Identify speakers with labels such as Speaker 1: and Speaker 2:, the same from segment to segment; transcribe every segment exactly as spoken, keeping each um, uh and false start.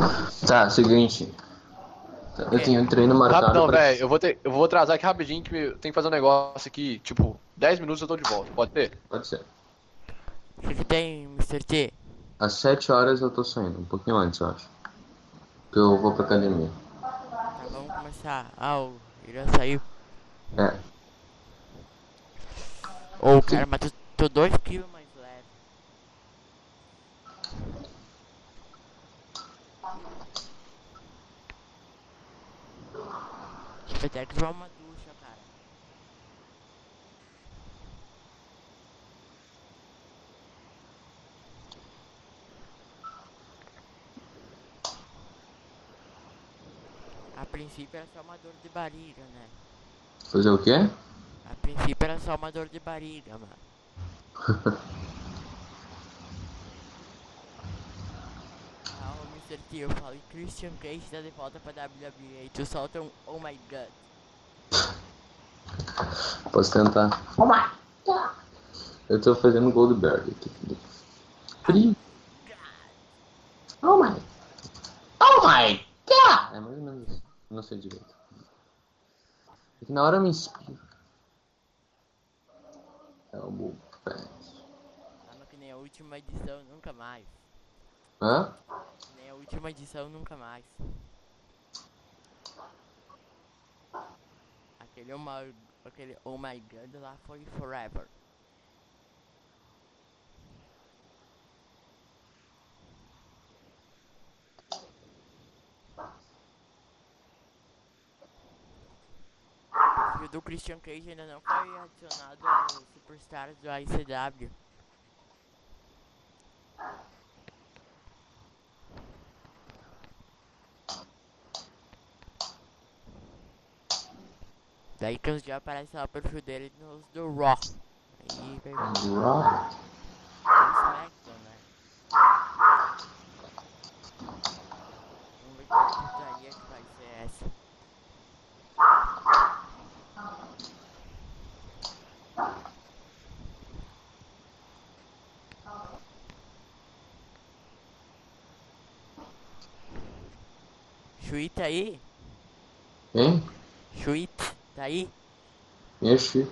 Speaker 1: Tá, seguinte. Eu
Speaker 2: É,
Speaker 1: tenho treino marcado
Speaker 3: Rapidão,
Speaker 1: pra.
Speaker 3: velho. Eu vou ter, eu vou atrasar aqui rapidinho que eu tenho que fazer um negócio aqui. Tipo, dez minutos eu tô de volta. Pode ser?
Speaker 1: Pode ser.
Speaker 2: o que, que tem, mister T?
Speaker 1: Às sete horas eu tô saindo, um pouquinho antes, eu acho. Que eu vou pra academia.
Speaker 2: Tá, vamos começar. Ah, o Irã saiu.
Speaker 1: É.
Speaker 2: Ô,
Speaker 1: Se-
Speaker 2: cara, mas tu, tô dois quilos mais leve. Vai ter que tomar uma ducha, cara. A princípio era só uma dor de barriga, né?
Speaker 1: Fazer o quê?
Speaker 2: A princípio era só uma dor de barriga, mano. Ah, o mister T, eu falo, e Christian Cage tá de volta pra W W E. Tu solta um Oh My God.
Speaker 1: Posso tentar. Oh my God. Eu tô fazendo Goldberg aqui.
Speaker 2: Oh
Speaker 1: Free.
Speaker 2: My God.
Speaker 1: Oh my. Oh my God. É mais ou menos isso. Não sei direito. É que na hora eu me inspiro. É o Bull Pants.
Speaker 2: Ah, mas que nem a última edição, nunca mais.
Speaker 1: Hã?
Speaker 2: Que nem a última edição, nunca mais. Aquele Oh My, aquele oh my God lá foi Forever. O perfil do Christian Cage ainda não foi adicionado ao Superstars do I C W. Daí que já aparece lá o perfil dele nos do Raw. Aí vai
Speaker 1: Raw.
Speaker 2: no SmackDown, né? Vamos ver que putaria que vai ser essa. Sweet tá aí?
Speaker 1: Hein?
Speaker 2: Sweet, tá aí?
Speaker 1: Enche.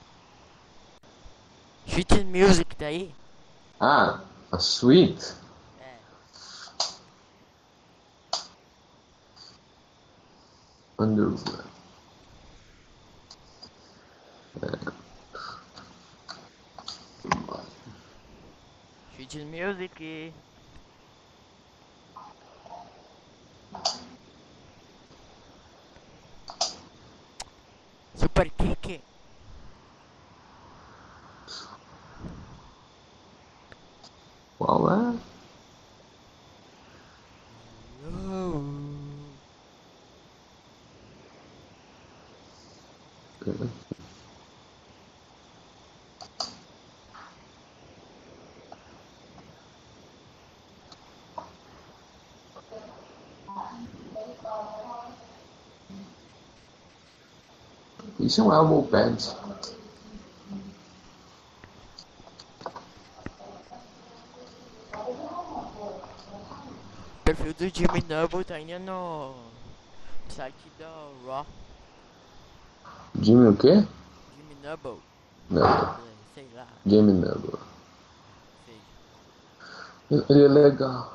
Speaker 2: Sweet Music, tá aí?
Speaker 1: Ah, a Sweet.
Speaker 2: É.
Speaker 1: Underwood.
Speaker 2: Sweet Music. Super Kick.
Speaker 1: Qual é?
Speaker 2: Oh.
Speaker 1: Isso é um elbow pads.
Speaker 2: O perfil do Jimmy Noble tá ainda no site do Raw.
Speaker 1: Jimmy o quê?
Speaker 2: Jimmy Noble.
Speaker 1: Não.
Speaker 2: Noble, sei lá.
Speaker 1: Jimmy Noble.
Speaker 2: Seja.
Speaker 1: Ele é legal.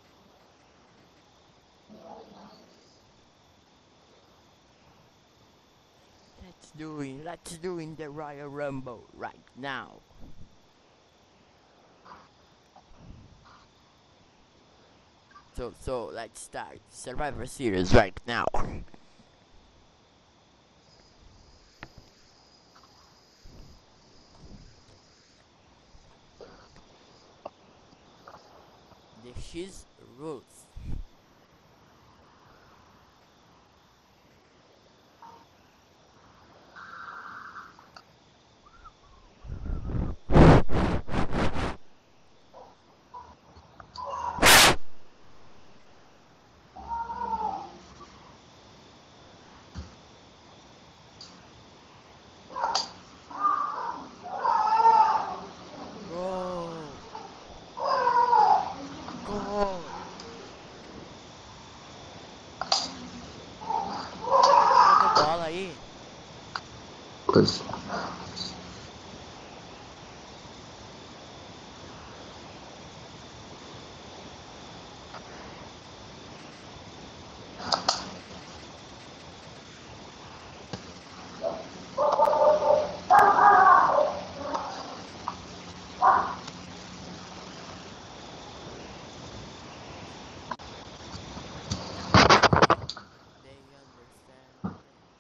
Speaker 2: Let's do it. Let's do in the Royal Rumble right now. So, so let's start Survivor Series right now. The X rules. Goal! Goal!
Speaker 1: coisa.
Speaker 2: They understand.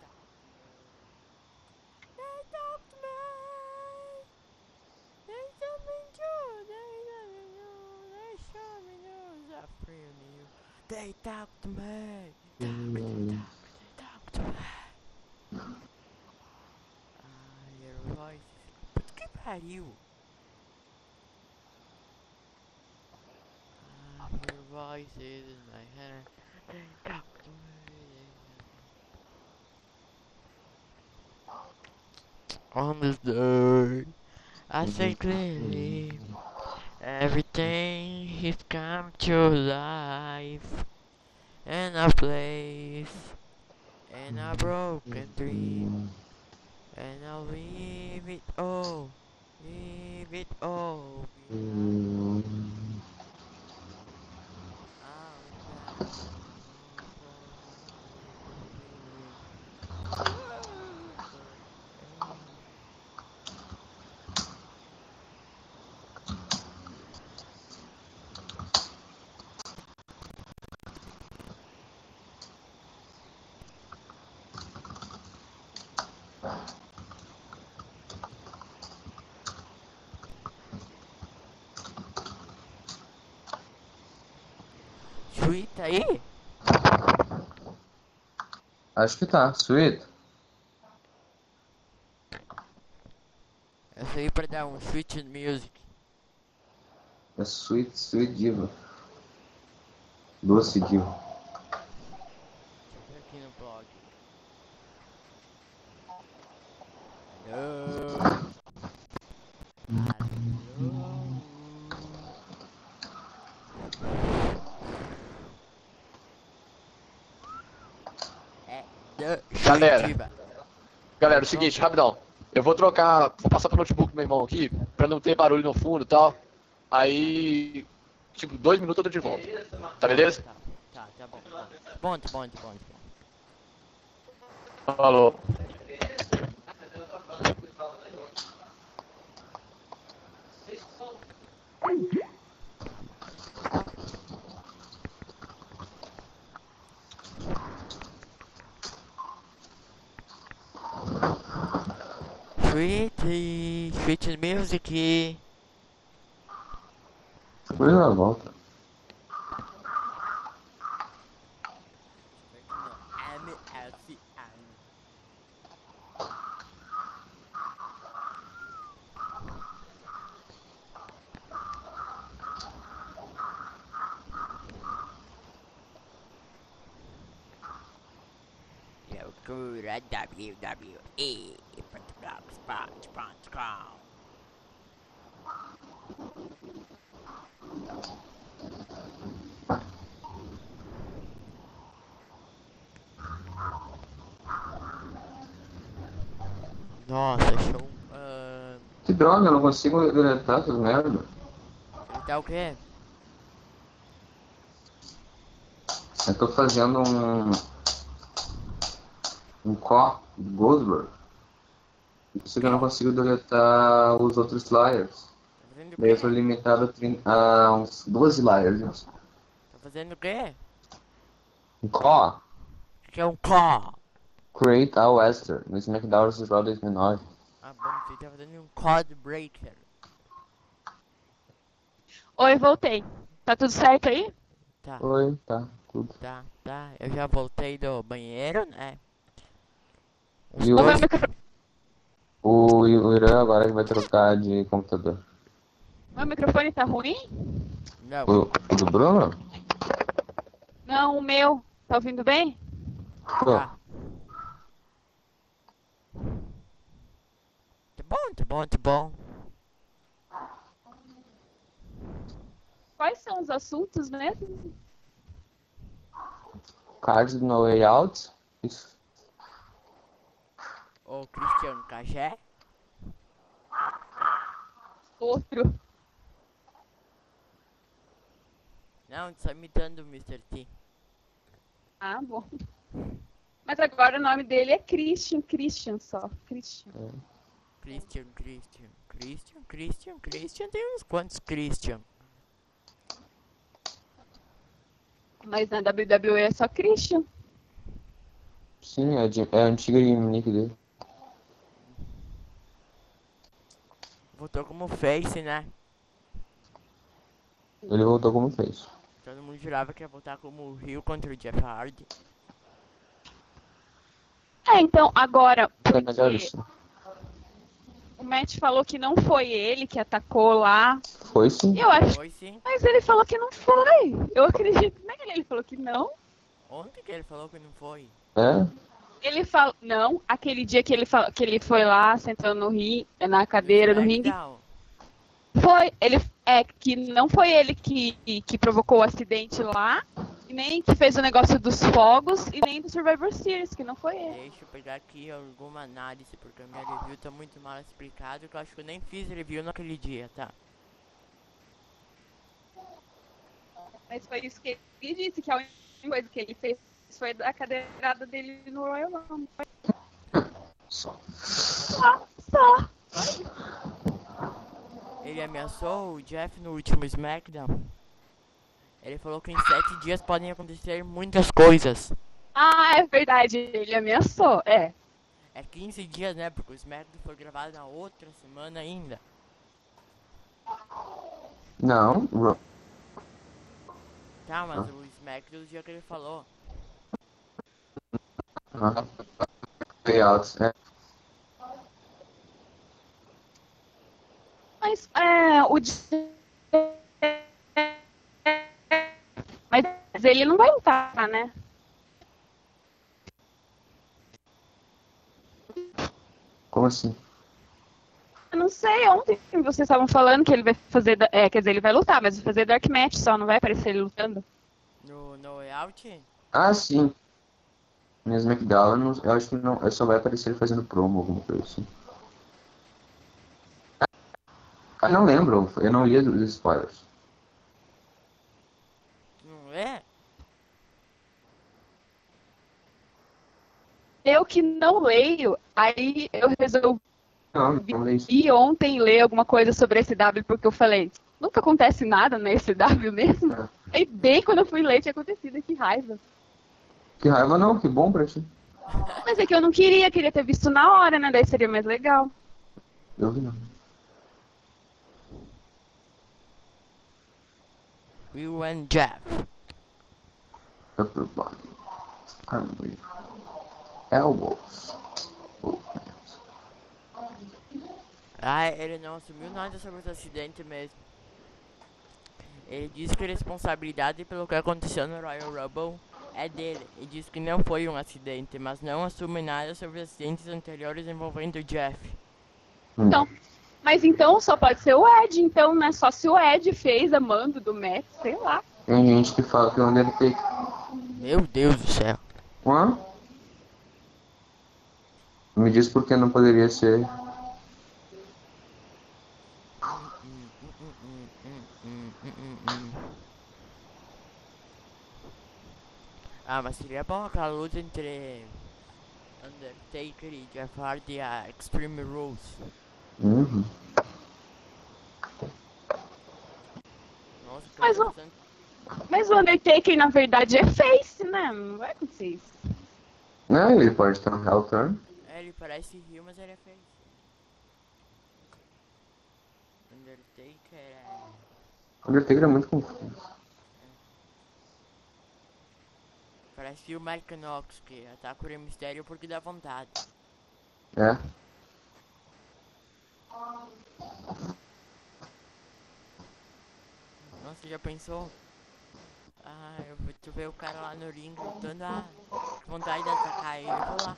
Speaker 2: They talk to me. They talk to me. They tell me true. They show me news. I feel new. They talk to me. They talk to me. I hear voices. But que pariu. I hear voices in my head. They talk to me. On this day, I say clearly, everything has come to life, and a place, and a broken dream, and I'll leave it all, leave it all behind. I'll remember for my living. Sweet tá aí?
Speaker 1: Acho que tá, Sweet.
Speaker 2: Essa aí pra dar um switch in music.
Speaker 1: É Sweet, Sweet Diva. Doce Diva.
Speaker 2: Deixa eu ver aqui no blog. Alô? Alô? É da
Speaker 3: Galera.
Speaker 2: Sweetiva.
Speaker 3: Galera, é o seguinte, rapidão. Eu vou trocar, vou passar pro notebook do meu irmão aqui, pra não ter barulho no fundo e tal. Aí, tipo, dois minutos eu tô de volta. Tá beleza?
Speaker 2: Tá, tá, tá bom. Tá bom, tá bom, tá bom, tá bom.
Speaker 3: Falou.
Speaker 2: Sweet, sweet music.
Speaker 1: Depois ela volta.
Speaker 2: Deixa eu ver aqui no M S N. Procura w w e ponto blogspot ponto com. Nossa, show. Uh,
Speaker 1: Que droga, eu não consigo deletar essas merda.
Speaker 2: ele tá o quê?
Speaker 1: Eu tô fazendo um. Um có de Ghostbird. Isso que eu não consigo deletar os outros layers.
Speaker 2: Tá fazendo o
Speaker 1: Daí eu tô
Speaker 2: quê?
Speaker 1: limitado a, trinta, a uns doze layers.
Speaker 2: Tá fazendo o quê?
Speaker 1: Um có.
Speaker 2: O que é um có?
Speaker 1: Create a Western no SmackDown versus Raw dois mil e nove.
Speaker 2: Ah, bom, você tá fazendo um code breaker.
Speaker 4: Oi, voltei. Tá tudo certo aí?
Speaker 2: Tá,
Speaker 1: Oi, tá, tudo.
Speaker 2: tá, tá. Eu já voltei do banheiro, né?
Speaker 1: E
Speaker 4: O meu
Speaker 1: hoje,
Speaker 4: microfone,
Speaker 1: o, o Irã agora vai trocar de computador.
Speaker 4: meu microfone tá ruim?
Speaker 2: Não.
Speaker 1: O, o do Bruno?
Speaker 4: Não, o meu. Tá ouvindo bem?
Speaker 1: Pô,
Speaker 2: Tá. Tá bom, tá bom, tá bom.
Speaker 4: Quais são os assuntos mesmo?
Speaker 1: Cards no Way Out. Isso.
Speaker 2: O Christian Cagé?
Speaker 4: Outro.
Speaker 2: Não, tu tá imitando o mister T.
Speaker 4: Ah, bom. Mas agora o nome dele é Christian, Christian só. Christian.
Speaker 2: Christian, Christian, Christian, Christian, Christian, tem uns quantos Christian?
Speaker 4: Mas na W W E é só Christian.
Speaker 1: Sim, é, de, é a antiga nick dele.
Speaker 2: Voltou como face, né?
Speaker 1: Ele voltou como fez.
Speaker 2: Todo mundo jurava que ia voltar como o Rio contra o Jeff Hardy.
Speaker 4: É, então, agora,
Speaker 1: É melhor isso.
Speaker 4: o Matt falou que não foi ele que atacou lá.
Speaker 1: Foi sim.
Speaker 4: Eu acho.
Speaker 2: Foi sim.
Speaker 4: Mas ele falou que não foi. Eu acredito nele. Ele falou que não.
Speaker 2: Ontem que ele falou que não foi.
Speaker 1: É?
Speaker 4: Ele falou. Não, aquele dia que ele, falou, que ele foi lá, sentando no ringue, na cadeira do ringue.
Speaker 2: SmackDown.
Speaker 4: Foi. Ele, é que não foi ele que, que provocou o acidente lá. E nem que fez o negócio dos fogos. E nem do Survivor Series, que não foi ele.
Speaker 2: Deixa eu pegar aqui alguma análise, porque a minha review tá muito mal explicada, que eu acho que eu nem fiz review naquele dia, tá?
Speaker 4: Mas foi isso que ele disse, que a única coisa que ele fez foi da cadeirada dele no Royal Rumble.
Speaker 1: Só.
Speaker 4: Só, só.
Speaker 2: Ele ameaçou o Jeff no último SmackDown. Ele falou que em sete dias podem acontecer muitas coisas.
Speaker 4: Ah, é verdade, ele ameaçou, é.
Speaker 2: É quinze dias, né? Porque o SmackDown foi gravado na outra semana ainda.
Speaker 1: Não, Ro-
Speaker 2: Tá, mas o SmackDown do dia que ele falou.
Speaker 1: ah, payouts, é.
Speaker 4: Mas é, o Jeff- Mas ele não vai lutar, né?
Speaker 1: Como assim?
Speaker 4: Eu não sei, ontem vocês estavam falando que ele vai fazer, da- é, quer dizer, ele vai lutar, mas vai fazer Dark Match só, não vai aparecer ele lutando.
Speaker 2: No No Way Out?
Speaker 1: Ah, sim. No SmackDown, eu, não- eu acho que não, só vai aparecer ele fazendo promo, alguma coisa assim. Ah, não lembro, eu não li os spoilers.
Speaker 2: Não é?
Speaker 4: Eu que não leio, aí eu resolvi
Speaker 1: Não, não li isso.
Speaker 4: ir ontem ler alguma coisa sobre esse W, porque eu falei, nunca acontece nada na S W mesmo.
Speaker 1: É.
Speaker 4: Aí bem quando eu fui ler tinha acontecido, que raiva.
Speaker 1: Que raiva não, que bom pra ti.
Speaker 4: Mas é que eu não queria, queria ter visto na hora, né? Daí seria mais legal.
Speaker 1: Eu vi não.
Speaker 2: Will and Jeff.
Speaker 1: Upper body. Arm, elbows. Oh,
Speaker 2: Ah, ele não assumiu nada sobre esse acidente mesmo. Ele disse que a responsabilidade pelo que aconteceu no Royal Rumble é dele. E disse que não foi um acidente, mas não assume nada sobre os acidentes anteriores envolvendo o Jeff.
Speaker 1: hum.
Speaker 4: Então, mas então só pode ser o Ed, então, né? Só se o Ed fez a mando do Matt, sei lá.
Speaker 1: Tem gente que fala que é o Undertaker.
Speaker 2: Meu Deus do céu.
Speaker 1: Hã? Me diz por que não poderia ser.
Speaker 2: Ah, mas seria bom aquela luta entre Undertaker e Jeff Hardy, a Extreme Rules.
Speaker 1: Uhum.
Speaker 2: Nossa, que
Speaker 4: Mas
Speaker 2: luta
Speaker 4: o-
Speaker 2: bastante-
Speaker 4: Mas o Undertaker, na verdade, é face, né? Não vai acontecer isso.
Speaker 1: Não, ele pode estar no Hell Turn.
Speaker 2: É, ele parece rio, mas ele é feio. Undertaker é...
Speaker 1: O Undertaker é muito confuso.
Speaker 2: Parece o Mike Knox, que ataca o Rey Mysterio porque dá vontade.
Speaker 1: É.
Speaker 2: Nossa, já pensou? Ah, eu vou tu ver o cara lá no ringue lutando, ah, que vontade de atacar ele, eu vou lá.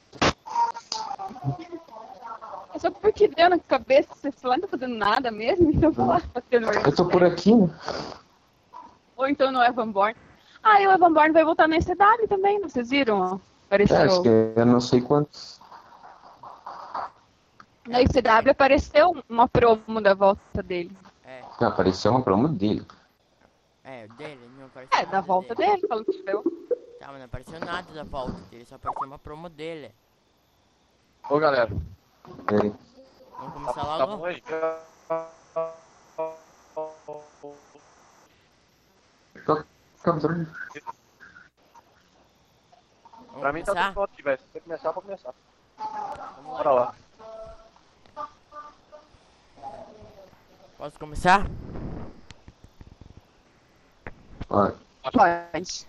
Speaker 4: É só porque deu na cabeça, você falou, não tá fazendo nada mesmo, então eu vou lá bater no
Speaker 1: Eu tô por aqui, né?
Speaker 4: Ou então no Evan Bourne. Ah, e o Evan Bourne vai voltar na S W também, vocês viram? Ó?
Speaker 1: É, acho
Speaker 4: Apareceu.
Speaker 1: que eu não sei quantos.
Speaker 4: Na I C W apareceu uma promo da volta dele.
Speaker 2: É,
Speaker 1: Ah, apareceu uma promo dele.
Speaker 2: é, dele, não apareceu
Speaker 4: É,
Speaker 2: nada
Speaker 4: da volta dele, falando que deu.
Speaker 2: Tá, mas não apareceu nada da volta dele, só apareceu uma promo dele.
Speaker 3: Ô, galera.
Speaker 1: É.
Speaker 2: Vamos começar
Speaker 3: Tá
Speaker 2: logo?
Speaker 3: bom aí?
Speaker 1: Tô- tô doido.
Speaker 2: Vamos
Speaker 3: Pra mim tá
Speaker 2: começar?
Speaker 3: tudo pronto aqui, velho. Se você começar, pode começar.
Speaker 2: Vamos
Speaker 3: Bora lá.
Speaker 2: Posso começar?
Speaker 1: Ó,
Speaker 4: Pode.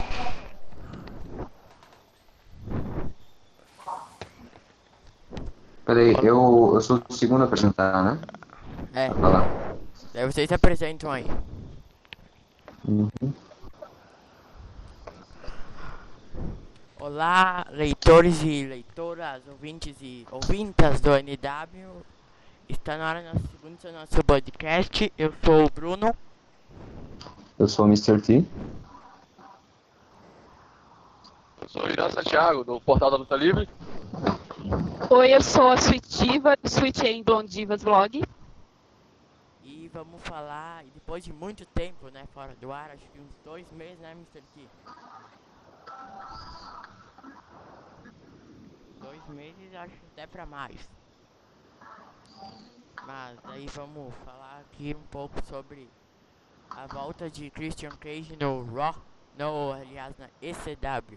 Speaker 1: peraí, eu, eu sou o segundo a apresentar, né?
Speaker 2: É.
Speaker 1: Vai lá.
Speaker 2: Daí vocês se apresentam aí.
Speaker 1: Uhum.
Speaker 2: Olá, leitores e leitoras, ouvintes e ouvintas do N W. Está na hora do nosso segundo do nosso podcast. Eu sou o Bruno.
Speaker 1: Eu sou o mister T.
Speaker 3: Eu sou o Irã Santiago, do Portal da Luta Livre.
Speaker 4: Oi, eu sou a Sweetiva, Sweet em Blondivas Vlog.
Speaker 2: E vamos falar, e depois de muito tempo, né, fora do ar, acho que uns dois meses, né, mister T? Dois meses, acho até pra mais. Mas aí vamos falar aqui um pouco sobre a volta de Christian Cage no Raw, no, aliás, na E C W.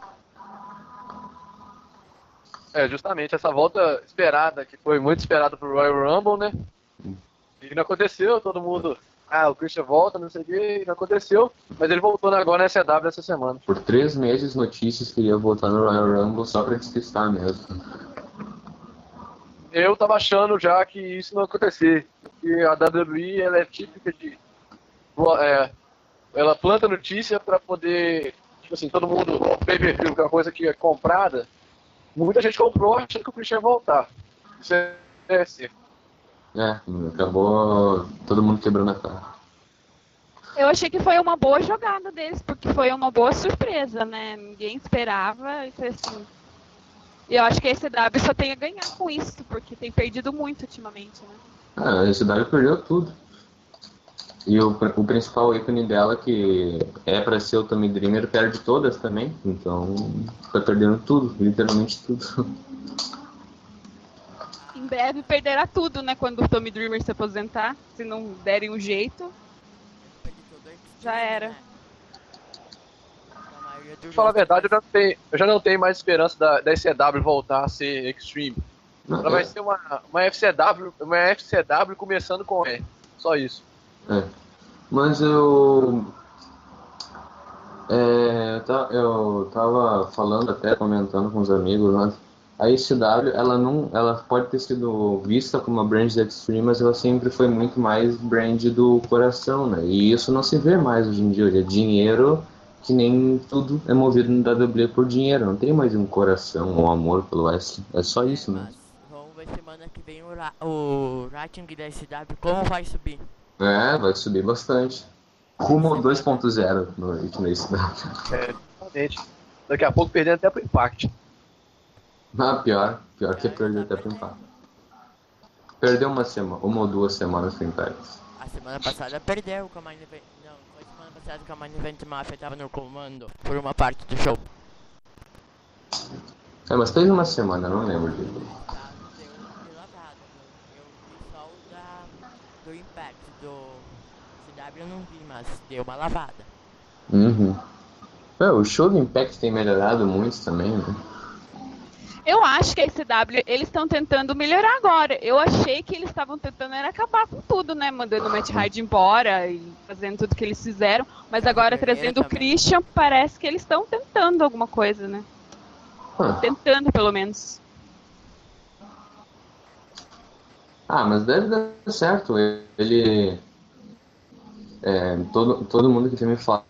Speaker 3: É, justamente essa volta esperada, que foi muito esperada pro Royal Rumble, né? E não aconteceu, todo mundo... Ah, o Christian volta, não sei o que, e não aconteceu. Mas ele voltou agora na E C W essa semana.
Speaker 1: Por três meses, notícias que ele ia voltar no Royal Rumble só pra despistar mesmo.
Speaker 3: Eu tava achando já que isso não ia acontecer. Que a W W E, ela é típica de... É, ela planta notícia pra poder... Tipo assim, todo mundo... O pay-per-view, que é uma coisa que é comprada. Muita gente comprou achando que o Christian ia voltar. Isso é, é certo.
Speaker 1: É, acabou todo mundo quebrando a cara.
Speaker 4: Eu achei que foi uma boa jogada deles, porque foi uma boa surpresa, né? Ninguém esperava e foi assim. E eu acho que a E C W só tem a ganhar com isso, porque tem perdido muito ultimamente, né?
Speaker 1: Ah, a S W perdeu tudo. E o, o principal ícone dela, que é pra ser o Tommy Dreamer, perde todas também. Então, tá perdendo tudo, literalmente tudo.
Speaker 4: Em breve perderá tudo, né? Quando o Tommy Dreamer se aposentar, se não derem um jeito. Já era.
Speaker 3: Pra falar a verdade, eu já, não tenho, eu já não tenho mais esperança da, da E C W voltar a ser Extreme.
Speaker 1: Não,
Speaker 3: Ela
Speaker 1: é,
Speaker 3: vai ser uma, uma F C W, uma F C W começando com E. Só isso.
Speaker 1: é. Mas eu... É, eu ta- eu tava falando até, comentando com os amigos lá. A E C W, ela não, ela pode ter sido vista como uma brand da Extreme, mas ela sempre foi muito mais brand do coração, né? E isso não se vê mais hoje em dia. Hoje é dinheiro, que nem tudo é movido no W W E por dinheiro. Não tem mais um coração ou amor pelo wrestling. É só isso, né?
Speaker 2: Mas vamos ver semana que vem o, ra o rating da S W como vai subir.
Speaker 1: É, vai subir bastante. Rumo ao dois ponto zero no ritmo da E C W.
Speaker 3: É, exatamente. Daqui a pouco perdendo até pro Impact.
Speaker 1: Ah, pior. Pior que é perder até pro impacto. Perdeu uma semana, uma ou duas semanas pro Impact.
Speaker 2: A semana passada perdeu com a Main Event. Não, foi semana passada que a Main Event Mafia tava no comando por uma parte do show.
Speaker 1: É, mas teve uma semana, não lembro disso.
Speaker 2: Tá, deu deu lavada. Eu vi só o da, do Impact, do C W eu não vi, mas deu uma lavada.
Speaker 1: Uhum. É, o show do Impact tem melhorado muito também, né?
Speaker 4: Eu acho que a E C W, eles estão tentando melhorar agora. Eu achei que eles estavam tentando era acabar com tudo, né? Mandando o Matt Hardy embora e fazendo tudo que eles fizeram. Mas agora, trazendo o Christian, parece que eles estão tentando alguma coisa, né?
Speaker 1: Ah.
Speaker 4: Tentando, pelo menos.
Speaker 1: Ah, mas deve dar certo. Ele... É, todo, todo mundo que me fala...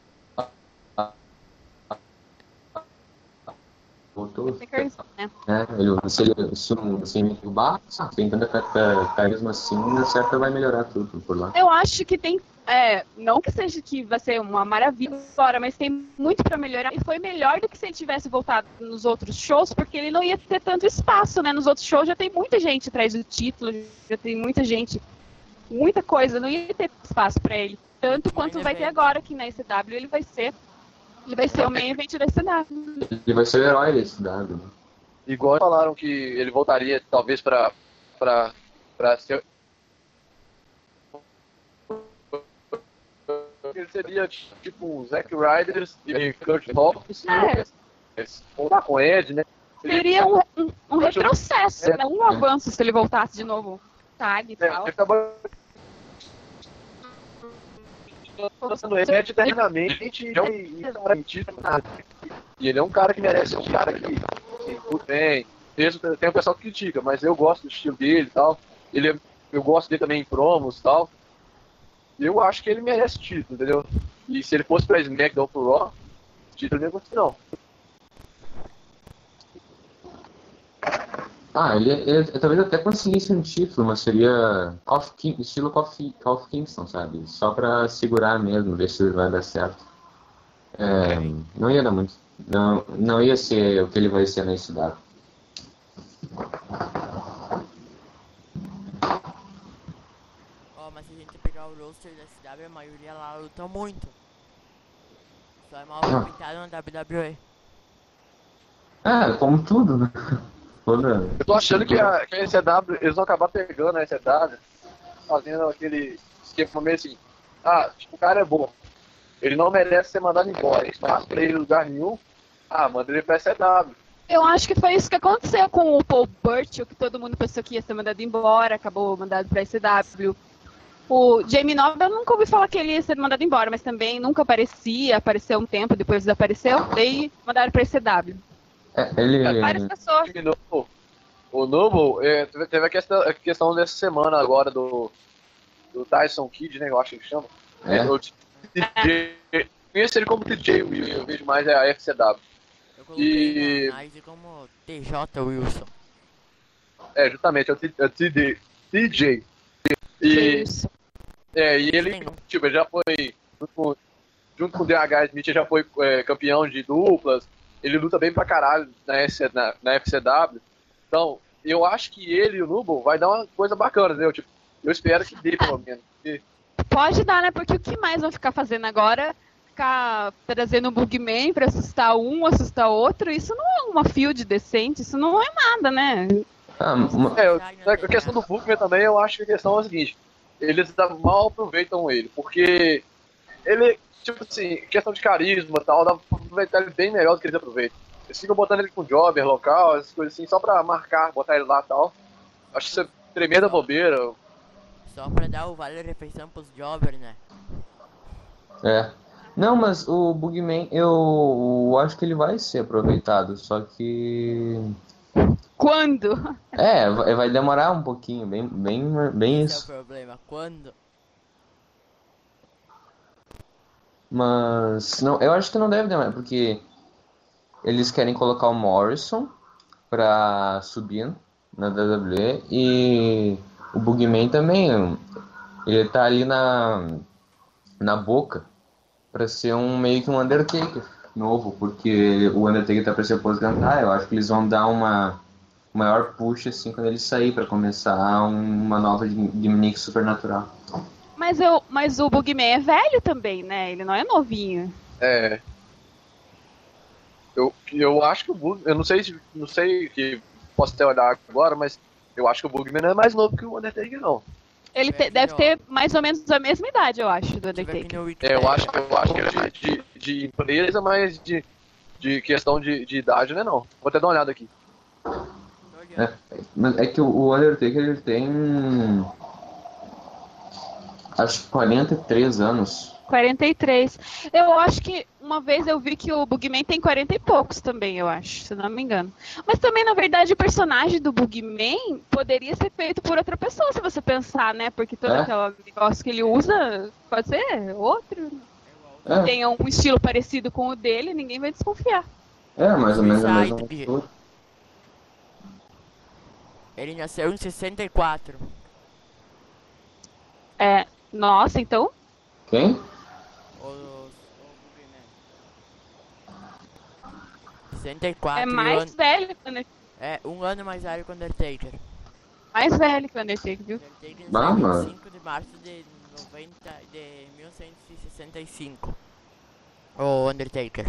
Speaker 1: Voltou.
Speaker 4: Né?
Speaker 1: É, ele, se ele se um se derrubar, tentando cair mesmo assim, na certa vai melhorar tudo por lá.
Speaker 4: Eu acho que tem É, não que seja que vai ser uma maravilha agora, mas tem muito pra melhorar. E foi melhor do que se ele tivesse voltado nos outros shows, porque ele não ia ter tanto espaço, né? Nos outros shows já tem muita gente atrás do título, já tem muita gente, muita coisa, não ia ter espaço pra ele. Tanto quanto vai ter agora aqui na E C W, ele vai ser, ele vai ser o main event da E C W.
Speaker 1: Ele vai ser o herói da E C W.
Speaker 3: Igual falaram que ele voltaria talvez pra, pra, pra ser... Ele seria tipo um Zack Ryder e Kurt Hawkins.
Speaker 4: É.
Speaker 3: Voltar com o Ed, né?
Speaker 4: Seria um, um, um retrocesso, né? Um avanço se ele voltasse de novo. Tag e
Speaker 3: É,
Speaker 4: tal.
Speaker 3: ele acaba passando Ed eternamente e, e, e ele é um cara que merece, é um cara que, que tudo bem. Mesmo tem um pessoal que critica, mas eu gosto do estilo dele e tal. Ele é, eu gosto dele também em promos e tal. Eu acho que ele merece título, entendeu? E se ele fosse pra SmackDown pro Raw, título não ia conseguir, não.
Speaker 1: Ah, ele, ele, ele talvez até conseguisse um título, mas seria Kofi King, estilo Kofi, Kofi Kingston, sabe? Só pra segurar mesmo, ver se vai dar certo. É, não ia dar muito. Não, não ia ser o que ele vai ser na C W.
Speaker 2: Ó, mas se a gente pegar o roster da C W, a maioria lá luta muito. Só é mal aproveitado na W W E.
Speaker 1: É, como tudo, né? Toda...
Speaker 3: Eu tô achando que a, que a E C W, eles vão acabar pegando a E C W, fazendo aquele esquema meio assim, ah, tipo, o cara é bom, ele não merece ser mandado embora, espaço pra ele em lugar nenhum, ah, manda ele pra E C W.
Speaker 4: Eu acho que foi isso que aconteceu com o Paul Burchill, que todo mundo pensou que ia ser mandado embora, acabou mandado pra E C W. O Jamie Noble, eu nunca ouvi falar que ele ia ser mandado embora, mas também nunca aparecia, apareceu um tempo, depois desapareceu, daí mandaram pra E C W.
Speaker 1: É, ele...
Speaker 4: Várias pessoas.
Speaker 3: O Noble, é, teve a questão, a questão dessa semana agora do, do Tyson Kidd, né, eu acho que ele chama.
Speaker 1: É.
Speaker 3: O T J, conheço ele como T J Wilson, eu vejo mais a F C W.
Speaker 2: Eu coloquei
Speaker 3: E...
Speaker 2: na análise como T J Wilson.
Speaker 3: É, justamente, é o T J. T J. E,
Speaker 4: Isso.
Speaker 3: é, e ele, tipo, ele já foi, junto com, junto com o D H Smith, ele já foi é, campeão de duplas, ele luta bem pra caralho na, S, na, na F C W. Então, eu acho que ele e o Noble vai dar uma coisa bacana, entendeu? Tipo, eu espero que dê, pelo menos. Porque...
Speaker 4: Pode dar, né? Porque o que mais vão ficar fazendo agora? Ficar trazendo o Bugman pra assustar um, assustar outro, isso não é uma field decente, isso não é nada, né?
Speaker 1: Ah, uma...
Speaker 3: É, a questão do Bookman também, eu acho que a questão é a seguinte, eles mal aproveitam ele, porque ele, tipo assim, questão de carisma e tal, dá pra aproveitar ele bem melhor do que eles aproveitam. Eles ficam botando ele com jobber local, essas coisas assim, só pra marcar, botar ele lá e tal. Acho que isso é tremenda bobeira.
Speaker 2: Só pra dar o vale refeição pros jobbers, né?
Speaker 1: É. Não, mas o Bugman, eu, eu acho que ele vai ser aproveitado, só que...
Speaker 4: Quando?
Speaker 1: É, vai vai demorar um pouquinho, bem, bem, bem
Speaker 2: Esse
Speaker 1: isso.
Speaker 2: é o problema. Quando?
Speaker 1: Mas, não, eu acho que não deve demorar, porque eles querem colocar o Morrison pra subir na W W E e o Bugman também, ele tá ali na, na boca pra ser um meio que um Undertaker novo, porque o Undertaker tá pra se aposentar. Eu acho que eles vão dar uma maior push assim quando ele sair pra começar uma nova gimmick supernatural.
Speaker 4: Mas, eu, mas o Bugman é velho também, né? Ele não é novinho.
Speaker 3: É. Eu, eu acho que o Bug, eu não sei se, não sei que posso até olhar agora, mas eu acho que o Bugman não é mais novo que o Undertaker, não.
Speaker 4: Ele te- deve ter mais ou menos a mesma idade, eu acho, do
Speaker 2: Tiver aqui
Speaker 4: Undertaker.
Speaker 2: no
Speaker 3: É, eu acho, eu acho que é de, de, de empresa, mas de, de questão de, de idade, né, não. Vou até dar uma olhada aqui.
Speaker 1: É, mas é que o Undertaker ele tem acho que quarenta e três anos.
Speaker 4: quarenta e três. Eu acho que uma vez eu vi que o Bugman tem quarenta e poucos também, eu acho, se não me engano. Mas também, na verdade, o personagem do Bugman poderia ser feito por outra pessoa, se você pensar, né? Porque todo
Speaker 1: É?
Speaker 4: aquele negócio que ele usa pode ser outro.
Speaker 1: É,
Speaker 4: Tenha um estilo parecido com o dele, ninguém vai desconfiar.
Speaker 1: é mais ou menos a mesma
Speaker 2: Side.
Speaker 1: altura.
Speaker 2: Ele nasceu em sessenta e quatro.
Speaker 4: É, nossa, então
Speaker 1: Quem?
Speaker 2: Os, o Boogeyman. sessenta e quatro.
Speaker 4: É
Speaker 2: e
Speaker 4: mais
Speaker 2: o-
Speaker 4: velho que o Undertaker.
Speaker 2: É, um ano mais velho que o Undertaker.
Speaker 4: Mais velho que o Undertaker, viu?
Speaker 2: Undertaker
Speaker 1: Bah,
Speaker 2: nasceu em
Speaker 1: mano.
Speaker 2: vinte e cinco de março de, noventa, de mil novecentos e sessenta e cinco. O Undertaker.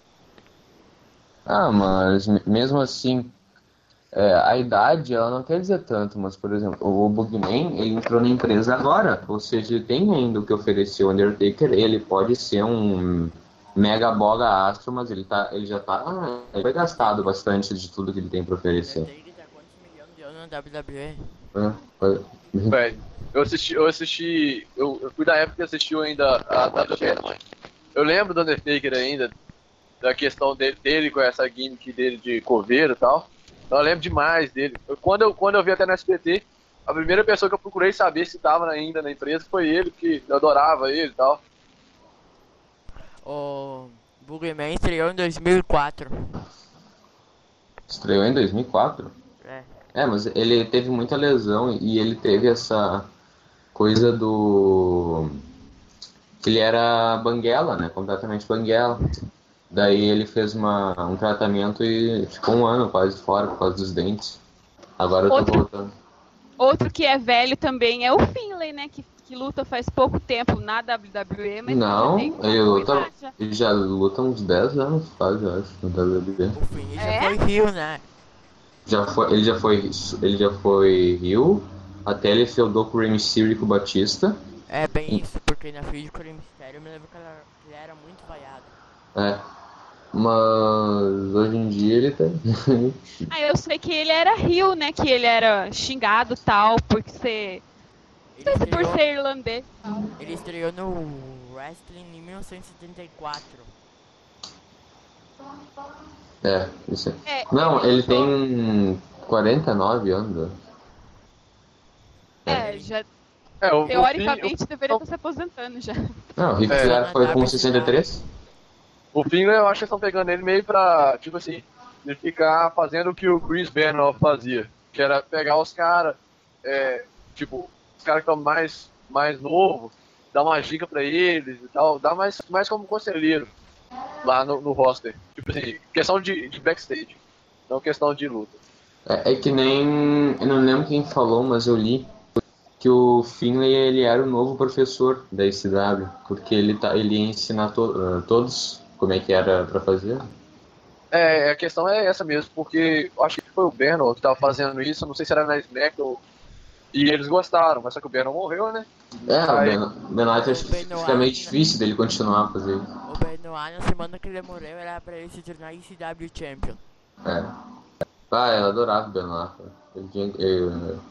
Speaker 1: Ah, mas me- mesmo assim, é, a idade ela não quer dizer tanto, mas por exemplo, o Boogeyman ele entrou na empresa agora, ou seja, ele tem ainda o que oferecer. O Undertaker, ele pode ser um mega boga astro, mas ele tá, ele já tá, ele foi gastado bastante de tudo que ele tem pra oferecer.
Speaker 2: Undertaker tá quantos milhões de anos na W W E?
Speaker 1: É, foi-
Speaker 3: Velho, eu assisti, eu assisti, eu, eu fui da época que assistiu ainda a W W E. Eu lembro do Undertaker ainda, da questão dele, dele com essa gimmick dele de coveiro e tal. Eu lembro demais dele. Eu, quando, eu, quando eu vi até no S B T, a primeira pessoa que eu procurei saber se estava ainda na empresa foi ele, porque eu adorava ele e tal.
Speaker 2: O Boogeyman estreou em dois mil e quatro.
Speaker 1: Estreou em dois mil e quatro.
Speaker 2: É.
Speaker 1: É, mas ele teve muita lesão e ele teve essa coisa do que ele era banguela, né? Completamente banguela. Daí ele fez uma, um tratamento e ficou um ano quase fora por causa dos dentes. Agora eu tô
Speaker 4: Outro-
Speaker 1: voltando.
Speaker 4: Outro que é velho também é o Finlay, né? Que, que luta faz pouco tempo na W W E, mas
Speaker 1: Não,
Speaker 4: já tem
Speaker 1: ele luta,
Speaker 4: idade já.
Speaker 1: ele já luta uns dez anos faz, eu acho, no W W E.
Speaker 2: O Finn já
Speaker 4: É?
Speaker 2: foi Rio, né?
Speaker 1: Já foi, ele já foi, ele já foi Rio, até ele feudou com o Rey Mysterio e com o Batista.
Speaker 2: É bem isso, porque na Field com o Mistério eu me lembro que ela- que ele era muito vaiado.
Speaker 1: É. Mas hoje em dia ele tá.
Speaker 4: Ah, eu sei que ele era Rio, né? Que ele era xingado tal, por ser.
Speaker 2: Ele
Speaker 4: Não sei se por
Speaker 2: estreou,
Speaker 4: ser irlandês.
Speaker 2: ele estreou no Wrestling em mil novecentos e setenta e quatro.
Speaker 1: É, isso aí.
Speaker 4: É,
Speaker 1: Não, ele
Speaker 4: lutou-
Speaker 1: tem quarenta e nove anos.
Speaker 4: É, já
Speaker 3: É, o,
Speaker 4: teoricamente
Speaker 3: o,
Speaker 4: deveria estar se aposentando já.
Speaker 1: Não, o Ric
Speaker 3: É.
Speaker 1: Flair foi com sessenta e três.
Speaker 3: o Finn, eu acho que estão pegando ele meio pra, tipo assim, ele ficar fazendo o que o Chris Benoit fazia, que era pegar os caras, é, tipo, os caras que estão mais, mais novos, dar uma dica pra eles e tal, dar mais, mais como conselheiro lá no, no roster. Tipo assim, questão de, de backstage, não questão de luta.
Speaker 1: É, é que nem. Eu não lembro quem falou, mas eu li que o Finlay ele era o novo professor da I C W, porque ele, tá, ele ia ensinar to, uh, todos como é que era pra fazer.
Speaker 3: É, a questão é essa mesmo, porque eu acho que foi o Benoit que tava fazendo isso, não sei se era na SmackDown, e eles gostaram, mas só que o Benoit morreu, né?
Speaker 1: É, o
Speaker 3: Aí-
Speaker 1: Ben- Benoit acho que fica meio difícil dele continuar a fazer isso.
Speaker 2: O Benoit, na semana que ele morreu, era pra ele se tornar I C W Champion.
Speaker 1: É. Ah, eu adorava o Benoit. cara. Ele tinha- eu-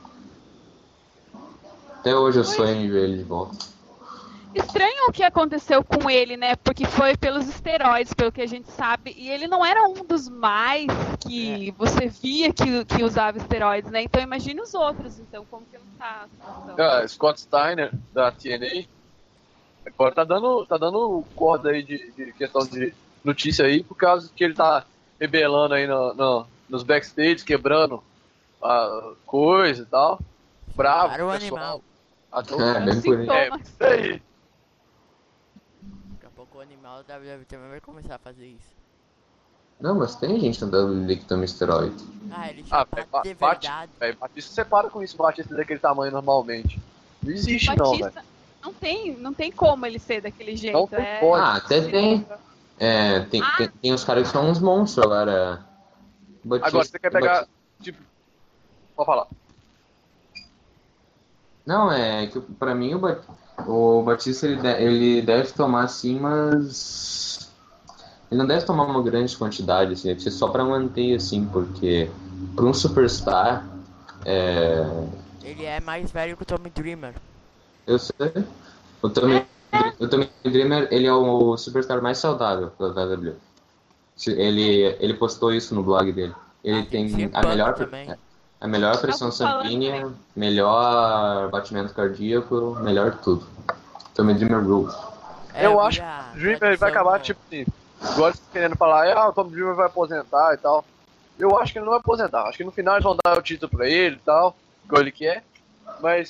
Speaker 1: Até hoje eu sonho em ver ele de volta.
Speaker 4: Estranho o que aconteceu com ele, né? Porque foi pelos esteroides, pelo que a gente sabe. E ele não era um dos mais que você via que, que usava esteroides, né? Então imagine os outros, então, como que não tá a situação.
Speaker 3: Ah, Scott Steiner, da T N A, agora tá dando, tá dando corda aí de, de questão de notícia aí, por causa que ele tá rebelando aí no, no- nos backstage, quebrando a coisa e tal. Bravo,
Speaker 2: Para o
Speaker 3: pessoal.
Speaker 2: animal.
Speaker 3: Adoro.
Speaker 1: É, bem por aí.
Speaker 3: É,
Speaker 4: Sintomas.
Speaker 3: isso aí.
Speaker 2: Daqui a pouco o animal da W W E também vai começar a fazer isso.
Speaker 1: Não, mas tem gente na W W E que toma esteroide.
Speaker 2: Ah, ele já
Speaker 3: Ah,
Speaker 2: tá
Speaker 3: velho, ba-
Speaker 2: de
Speaker 3: bate,
Speaker 2: verdade.
Speaker 3: velho, Batista separa com isso, Batista daquele tamanho normalmente. Não existe não, velho.
Speaker 4: Batista não tem, não tem como ele ser daquele jeito.
Speaker 3: Não tem
Speaker 4: é...
Speaker 3: pode.
Speaker 1: Ah, até tem. É, tem,
Speaker 4: Ah.
Speaker 1: tem, tem uns caras que são uns monstros agora. Batista-
Speaker 3: Agora, você quer pegar,
Speaker 1: Batista-
Speaker 3: tipo, pode falar.
Speaker 1: Não, é que pra mim o, Bat- o Batista ele, de- ele deve tomar sim, mas ele não deve tomar uma grande quantidade, assim, deve ser só pra manter, assim, porque pra um superstar, é,
Speaker 2: Ele é mais velho que o Tommy Dreamer.
Speaker 1: eu sei, o Tommy, o Tommy Dreamer ele é o superstar mais saudável da W W E. Se- Ele, ele postou isso no blog dele. Ele
Speaker 2: Ah, tem
Speaker 1: tem
Speaker 2: C M
Speaker 1: a
Speaker 2: Punk
Speaker 1: melhor,
Speaker 2: também.
Speaker 1: a melhor pressão
Speaker 4: Eu tô falando
Speaker 1: sanguínea, melhor batimento cardíaco, melhor tudo. Tommy Dreamer rules.
Speaker 2: É,
Speaker 3: eu
Speaker 2: vi
Speaker 3: acho
Speaker 2: a
Speaker 3: que o Dreamer ele vai
Speaker 2: tradução
Speaker 3: acabar,
Speaker 2: no-
Speaker 3: tipo assim, agora você querendo falar, ah, o Tom Dreamer vai aposentar e tal. Eu acho que ele não vai aposentar. Acho que no final eles vão dar o título pra ele e tal, igual ele quer. Mas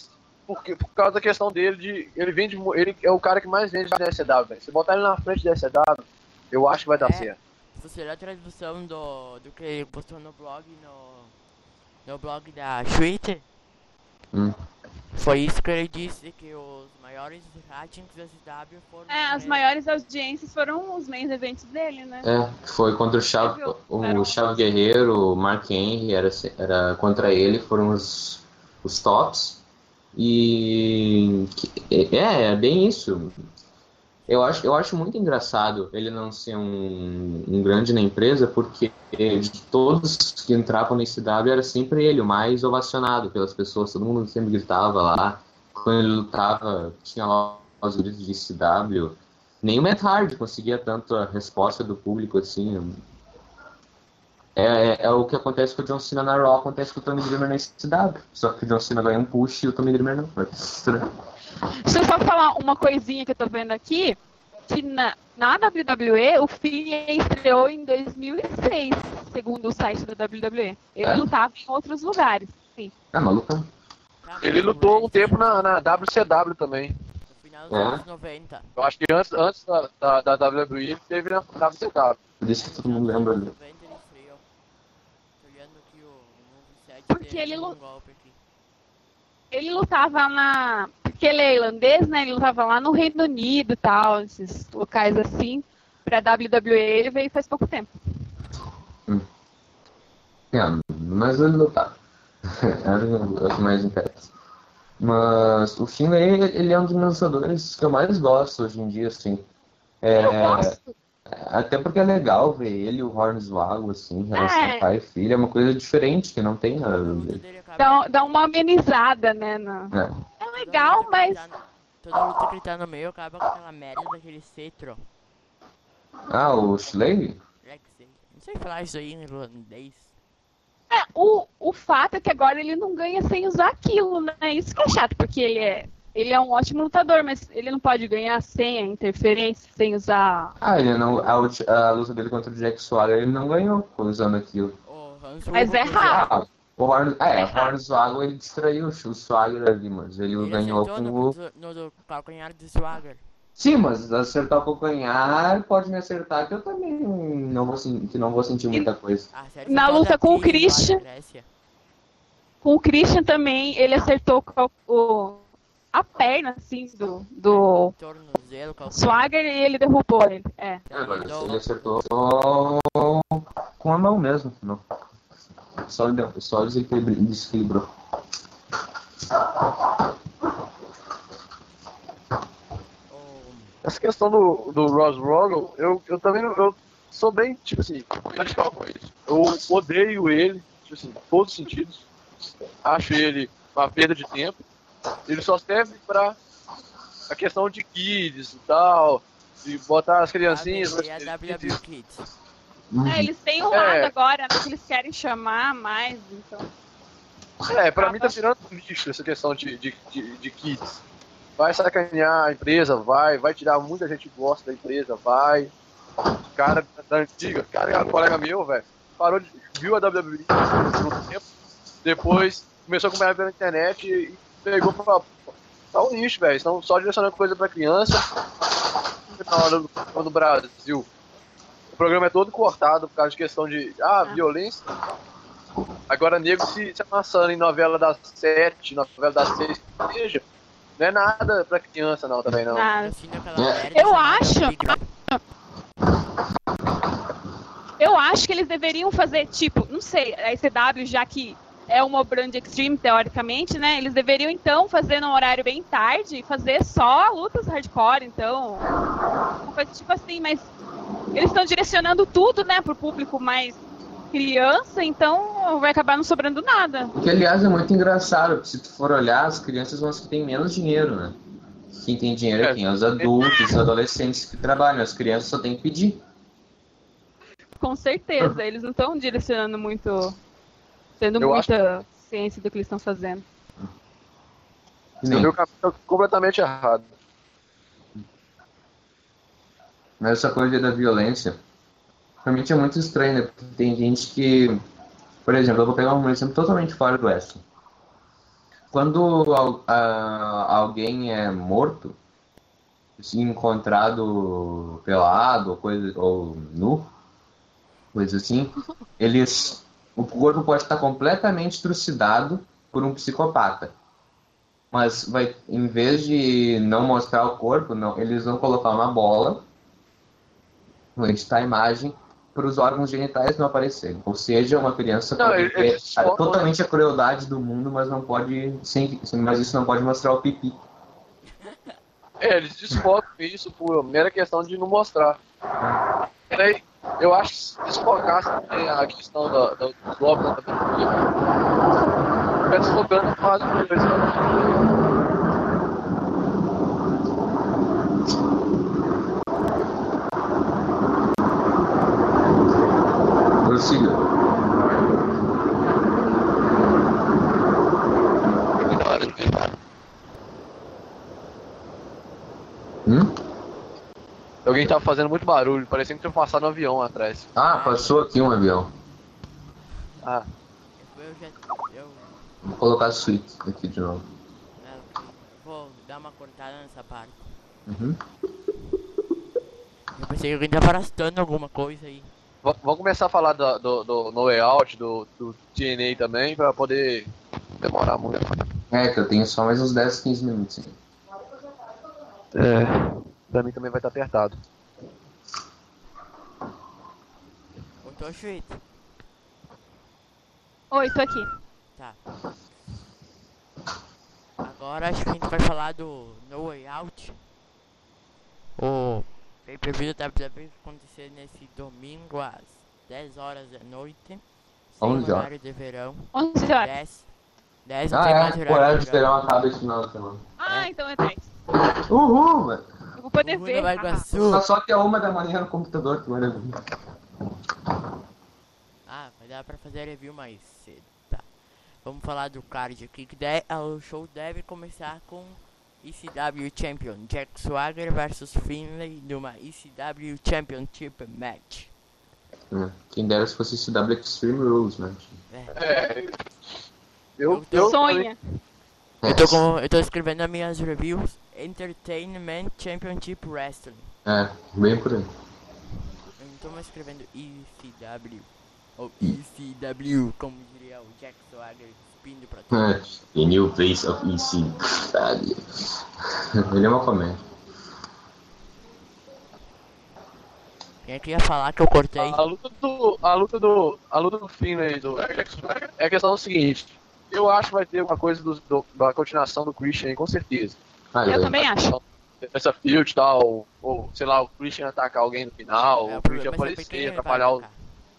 Speaker 3: porque, por causa da questão dele de. Ele vende. Ele é o cara que mais vende da S C W, velho. Se botar ele na frente da S C W, eu acho que vai dar
Speaker 2: É.
Speaker 3: certo.
Speaker 2: Se você olhar a tradução do, do que ele postou no blog, no, no blog da Twitter,
Speaker 1: Hum.
Speaker 2: foi isso que ele disse, que os maiores ratings da S W foram...
Speaker 4: É, as
Speaker 2: é,
Speaker 4: maiores audiências foram os main eventos dele, né?
Speaker 1: É, foi contra o Chave, o Chave Guerreiro, o Mark Henry, era, era contra ele, foram os, os tops. E é, é bem isso. Eu acho, eu acho muito engraçado ele não ser um, um grande na empresa, porque de todos que entravam na C W era sempre ele, o mais ovacionado pelas pessoas, todo mundo sempre gritava lá. Quando ele lutava, tinha lá os gritos de C W. Nem o Matt Hardy conseguia tanto a resposta do público assim. É, é, é o que acontece com o John Cena na Raw, acontece com o Tommy Dreamer na C W. Só que o John Cena ganha um push e o Tommy Dreamer não.
Speaker 4: Deixa eu só falar uma coisinha que eu tô vendo aqui, que na, na W W E o Finn estreou em dois mil e seis, segundo o site da W W E. Ele
Speaker 1: É?
Speaker 4: lutava em outros lugares, sim.
Speaker 1: É maluco.
Speaker 2: tá
Speaker 3: Ele
Speaker 2: bom,
Speaker 3: lutou um
Speaker 2: mas
Speaker 3: tempo na, na W C W também.
Speaker 2: No final dos
Speaker 1: É?
Speaker 2: anos noventa.
Speaker 3: Eu acho que antes, antes da, da, da W W E ele teve na W C W.
Speaker 1: Por isso que todo mundo lembra ali.
Speaker 2: noventa ele estreou. Tô olhando aqui o moveset
Speaker 4: Porque
Speaker 2: dele,
Speaker 4: ele
Speaker 2: tem um
Speaker 4: lu-
Speaker 2: golpe aqui.
Speaker 4: Ele lutava na... Porque ele é irlandês, né? Ele lutava lá no Reino Unido e tal, esses locais assim. Pra W W E ele veio faz pouco tempo.
Speaker 1: É, mas ele lutava. Era o que mais interessa. Mas o Finlay, ele é um dos meus lutadores que eu mais gosto hoje em dia, assim. É,
Speaker 4: Eu gosto.
Speaker 1: até porque é legal ver ele e o Hornswoggle, assim, em relação
Speaker 4: É.
Speaker 1: a pai e filho, é uma coisa diferente, que não tem
Speaker 2: A
Speaker 1: nada
Speaker 2: luta
Speaker 1: dele.
Speaker 2: dele acaba...
Speaker 4: Dá, dá uma amenizada, né? na-
Speaker 1: É.
Speaker 4: É
Speaker 2: toda
Speaker 4: legal,
Speaker 2: luta que ele
Speaker 4: mas...
Speaker 2: tá no- Toda luta que ele tá no meio acaba com aquela merda daquele cetro.
Speaker 1: Ah, o Schley?
Speaker 2: É que sei. Não sei falar isso aí em irlandês.
Speaker 4: É, o, o fato é que agora ele não ganha sem usar aquilo, né? Isso que é chato, porque ele é, ele é um ótimo lutador, mas ele não pode ganhar sem a interferência, sem usar...
Speaker 1: Ah, ele não, a, ulti- a luta dele contra o Jack Swagger, ele não ganhou usando aquilo.
Speaker 2: O Hans
Speaker 4: Mas é
Speaker 2: Hugo,
Speaker 4: raro.
Speaker 1: Ah, o Horn, é, o Hornswoggle, ele distraiu o Swagger ali, mas ele,
Speaker 2: Ele
Speaker 1: ganhou
Speaker 2: acertou
Speaker 1: com
Speaker 2: no,
Speaker 1: o...
Speaker 2: no, no calcanhar de Swagger.
Speaker 1: Sim, mas acertar o calcanhar pode me acertar, que eu também não vou, sen- que não vou sentir muita coisa.
Speaker 2: Ah, sério,
Speaker 4: Na
Speaker 2: você pode
Speaker 4: luta com o
Speaker 2: abrir lá na
Speaker 4: Christian.
Speaker 2: Grécia.
Speaker 4: Com o Christian também, ele acertou o, o- a perna, assim, do, do
Speaker 2: Tornozelo, calcanhar.
Speaker 4: Swagger e ele derrubou ele. É.
Speaker 1: Agora,
Speaker 2: Então,
Speaker 1: ele acertou só com a mão mesmo. Não. Só, ele deu- só ele desequilibra- desequilibrou.
Speaker 2: o-
Speaker 3: Essa questão do, do Ross Rogel, eu, eu também não- eu sou bem, tipo assim, radical com ele. Eu odeio ele, tipo assim, em todos os sentidos. Acho ele uma perda de tempo. Ele só serve pra a questão de kids e tal, de botar as criancinhas.
Speaker 2: A W W Kids.
Speaker 4: É, eles têm um
Speaker 3: É.
Speaker 4: lado agora, né, que eles querem chamar mais, então...
Speaker 3: É, pra mim tá virando lixo essa questão de, de, de, de kids. Vai sacanear a empresa, vai, vai tirar muita gente que gosta da empresa, vai. Cara da antiga, cara, é um colega meu, velho, parou de. Viu a W W E por um tempo, depois começou a acompanhar pela internet e pegou pra falar, tá um lixo, velho. Estão só direcionando coisa pra criança. Na hora do, do Brasil. O programa é todo cortado por causa de questão de ah, violência. Agora, nego se, se amassando em novela das sete, novela das seis, que seja, não é nada pra criança, não, também não.
Speaker 4: Nada.
Speaker 2: Assim, aquela
Speaker 1: É.
Speaker 2: merda
Speaker 4: Eu
Speaker 2: chamada
Speaker 4: acho-
Speaker 2: Big Brother.
Speaker 4: Eu acho que eles deveriam fazer, tipo, não sei, a S C W, já que é uma brand extreme, teoricamente, né? Eles deveriam, então, fazer num horário bem tarde e fazer só lutas hardcore, então. Uma coisa tipo assim, mas eles estão direcionando tudo, né, pro público mais criança, então vai acabar não sobrando nada.
Speaker 1: O que, aliás, é muito engraçado, porque se tu for olhar, as crianças são as que têm menos dinheiro, né? Quem tem dinheiro é quem? Os adultos, os adolescentes que trabalham. As crianças só tem que pedir.
Speaker 4: Com certeza, eles não estão direcionando muito, tendo
Speaker 3: Eu
Speaker 4: muita ciência do que eles estão fazendo.
Speaker 1: Que nem-
Speaker 3: Meu caminho tá completamente errado.
Speaker 1: Mas essa coisa da violência, realmente é muito estranho, né? Porque tem gente que, por exemplo, eu vou pegar um exemplo totalmente fora do wrestling. quando al- a- alguém é morto, se encontrado pelado ou, coisa, ou nu, coisa assim, eles, o corpo pode estar completamente trucidado por um psicopata. Mas vai, em vez de não mostrar o corpo, não, eles vão colocar uma bola, vão editar a imagem para os órgãos genitais não aparecerem. Ou seja, uma criança
Speaker 3: Não,
Speaker 1: pode
Speaker 3: eles-
Speaker 1: ter
Speaker 3: eles
Speaker 1: a-
Speaker 3: focam-
Speaker 1: totalmente a crueldade do mundo, mas não pode, sem, mas isso não pode mostrar o pipi.
Speaker 3: É, eles desfocam isso por mera questão de não mostrar. Daí, eu acho que se desfocasse também a questão da, da, dos glóbulos da fica desfocando quase coisa.
Speaker 1: Prossiga. Hum?
Speaker 3: Alguém tava fazendo muito barulho, parecia que tinha passado um avião atrás.
Speaker 1: Ah, passou aqui um avião.
Speaker 3: Ah,
Speaker 2: Eu já. Eu,
Speaker 1: Vou colocar a suíte aqui de novo.
Speaker 2: eu vou dar uma cortada nessa parte.
Speaker 1: Uhum.
Speaker 2: Eu pensei que alguém tava arrastando alguma coisa aí.
Speaker 3: v- vamos começar a falar do, do, do No Way Out, do, do T N A também, pra poder demorar muito.
Speaker 1: É, que eu tenho só mais uns dez, quinze minutos. Hein?
Speaker 3: É, pra mim também vai estar apertado.
Speaker 2: Eu tô feito.
Speaker 4: Oi, tô aqui.
Speaker 2: Tá. Agora acho que a gente vai falar do No Way Out. O pay-per-view da W W E vai acontecer nesse domingo às dez horas da noite. Sem
Speaker 1: onze horas.
Speaker 2: horário de verão.
Speaker 4: onze horas.
Speaker 2: dez. dez não
Speaker 1: Ah,
Speaker 2: tem
Speaker 1: é,
Speaker 2: mais
Speaker 1: o
Speaker 2: horário
Speaker 1: horário
Speaker 2: de
Speaker 1: de
Speaker 2: verão.
Speaker 1: verão acaba esse final de semana.
Speaker 4: Ah, então é dez.
Speaker 1: Uhul, mano.
Speaker 4: Eu vou poder
Speaker 2: Uhul,
Speaker 4: ver.
Speaker 2: Nova
Speaker 4: Ah,
Speaker 2: Iguaçu.
Speaker 1: Tá só até uma da manhã no computador, que maravilha.
Speaker 2: Ah, vai dar pra fazer a review mais cedo, tá. Vamos falar do card aqui, que de, ah, o show deve começar com E C W Champion Jack Swagger versus Finlay numa E C W Championship Match.
Speaker 1: É, quem dera se fosse C W Extreme Rules, né?
Speaker 3: É, eu,
Speaker 2: Eu
Speaker 3: eu,
Speaker 4: sonha.
Speaker 2: Eu tô, com, eu tô escrevendo as minhas reviews. Entertainment Championship Wrestling.
Speaker 1: É, bem por aí.
Speaker 2: Eu não tô mais escrevendo E C W. Ou E C W, como diria o Jack Swagger, espindo pra tudo.
Speaker 1: É, The New Face of E C W. Ele é uma comédia.
Speaker 2: Quem é que ia falar que eu cortei?
Speaker 3: A luta do. A luta do. A luta do Finlay do é a questão do seguinte. Eu acho que vai ter uma coisa do, do- da continuação do Christian aí, com certeza.
Speaker 1: Ah,
Speaker 4: Eu
Speaker 1: ele-
Speaker 4: também acho.
Speaker 3: Essa field e tal, ou sei lá, o Christian atacar alguém no final,
Speaker 2: É,
Speaker 3: o
Speaker 2: o
Speaker 3: Christian
Speaker 2: problema é saber quem
Speaker 3: aparecer,
Speaker 2: ele vai
Speaker 3: atrapalhar o.
Speaker 2: atacar.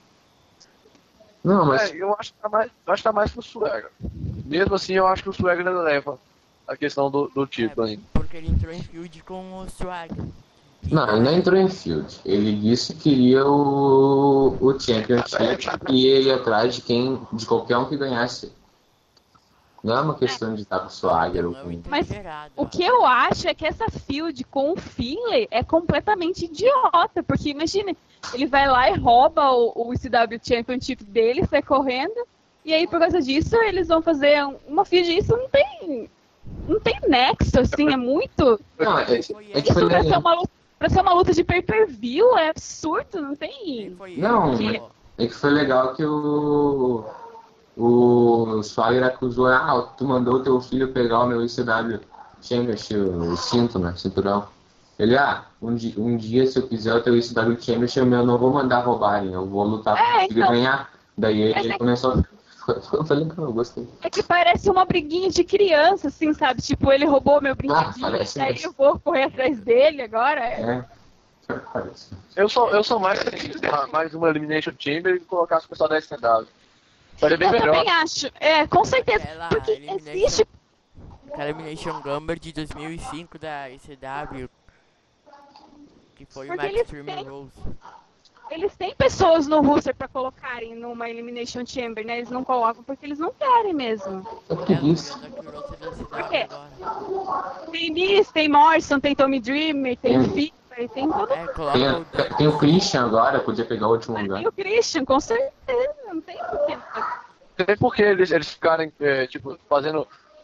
Speaker 1: Não, mas
Speaker 3: É, eu acho que tá mais, eu acho que tá mais pro Swagger. Mesmo assim, eu acho que o Swagger ainda leva a questão do, do título
Speaker 2: É,
Speaker 3: ainda.
Speaker 2: porque ele entrou em feud com o Swagger. E-
Speaker 1: não, ele não entrou em field. Ele disse que queria o, o Championship e ele ia atrás de quem, de qualquer um que ganhasse. Não é uma questão de estar com o Swagger ou
Speaker 2: Não,
Speaker 1: com...
Speaker 2: entendi
Speaker 4: Mas
Speaker 2: errado,
Speaker 4: o
Speaker 2: ó.
Speaker 4: que eu acho é que essa field com o Finlay é completamente idiota. Porque imagina, ele vai lá e rouba o, o E C W Championship dele, sai correndo. E aí, por causa disso, eles vão fazer um- uma field. Isso não tem. Não tem nexo, assim, é muito.
Speaker 1: Não, é, é que
Speaker 4: Isso
Speaker 1: foi
Speaker 4: pra ser
Speaker 1: legal.
Speaker 4: uma luta, pra ser uma luta de pay-per-view é absurdo, não
Speaker 2: Quem
Speaker 4: tem.
Speaker 2: foi
Speaker 1: Não,
Speaker 2: ele?
Speaker 1: mas-
Speaker 2: Ó,
Speaker 1: É que foi legal que o, o Swagger acusou, ah, tu mandou teu filho pegar o meu E C W Championship, o cinto, né, cinturão. Ele, ah, um, di um dia se eu quiser o teu E C W Championship, eu não vou mandar roubarem, eu vou lutar pra
Speaker 4: É,
Speaker 1: conseguir
Speaker 4: então.
Speaker 1: ganhar. Daí ele,
Speaker 4: Mas
Speaker 1: ele
Speaker 4: é-
Speaker 1: começou, eu falei, não, eu gostei.
Speaker 4: É que parece uma briguinha de criança, assim, sabe? Tipo, ele roubou meu brinquedinho,
Speaker 1: parece
Speaker 4: aí
Speaker 1: mesmo.
Speaker 4: eu vou correr atrás dele agora. É.
Speaker 1: É, parece.
Speaker 3: Eu sou, eu sou mais mais uma Elimination Chamber e colocasse o pessoal da S C W. Faria bem
Speaker 4: Eu
Speaker 3: melhor.
Speaker 4: também acho. É, com certeza.
Speaker 2: Aquela
Speaker 4: Porque
Speaker 2: Elimination-
Speaker 4: existe.
Speaker 2: aquela Elimination Gumber de dois mil e cinco da E C W. Que foi
Speaker 4: Porque
Speaker 2: uma
Speaker 4: eles
Speaker 2: Extreme
Speaker 4: têm-
Speaker 2: Rules.
Speaker 4: Eles têm pessoas no roster pra colocarem numa Elimination Chamber, né? Eles não colocam porque eles não querem mesmo.
Speaker 1: É
Speaker 2: É, eu tô
Speaker 1: preguiça.
Speaker 2: vendo aqui o roster da C
Speaker 4: Por
Speaker 2: W
Speaker 4: quê?
Speaker 2: agora.
Speaker 4: Tem Miz, tem Morrison, tem Tommy Dreamer, tem
Speaker 1: Hum.
Speaker 4: Fifa, tem todo
Speaker 2: É, coloca o
Speaker 1: Tem,
Speaker 2: Dan-
Speaker 1: tem o Christian agora, podia pegar o último lugar.
Speaker 4: Tem o Christian, com certeza. Não tem porquê.
Speaker 3: Tem porque eles, eles ficarem, é, tipo, fazendo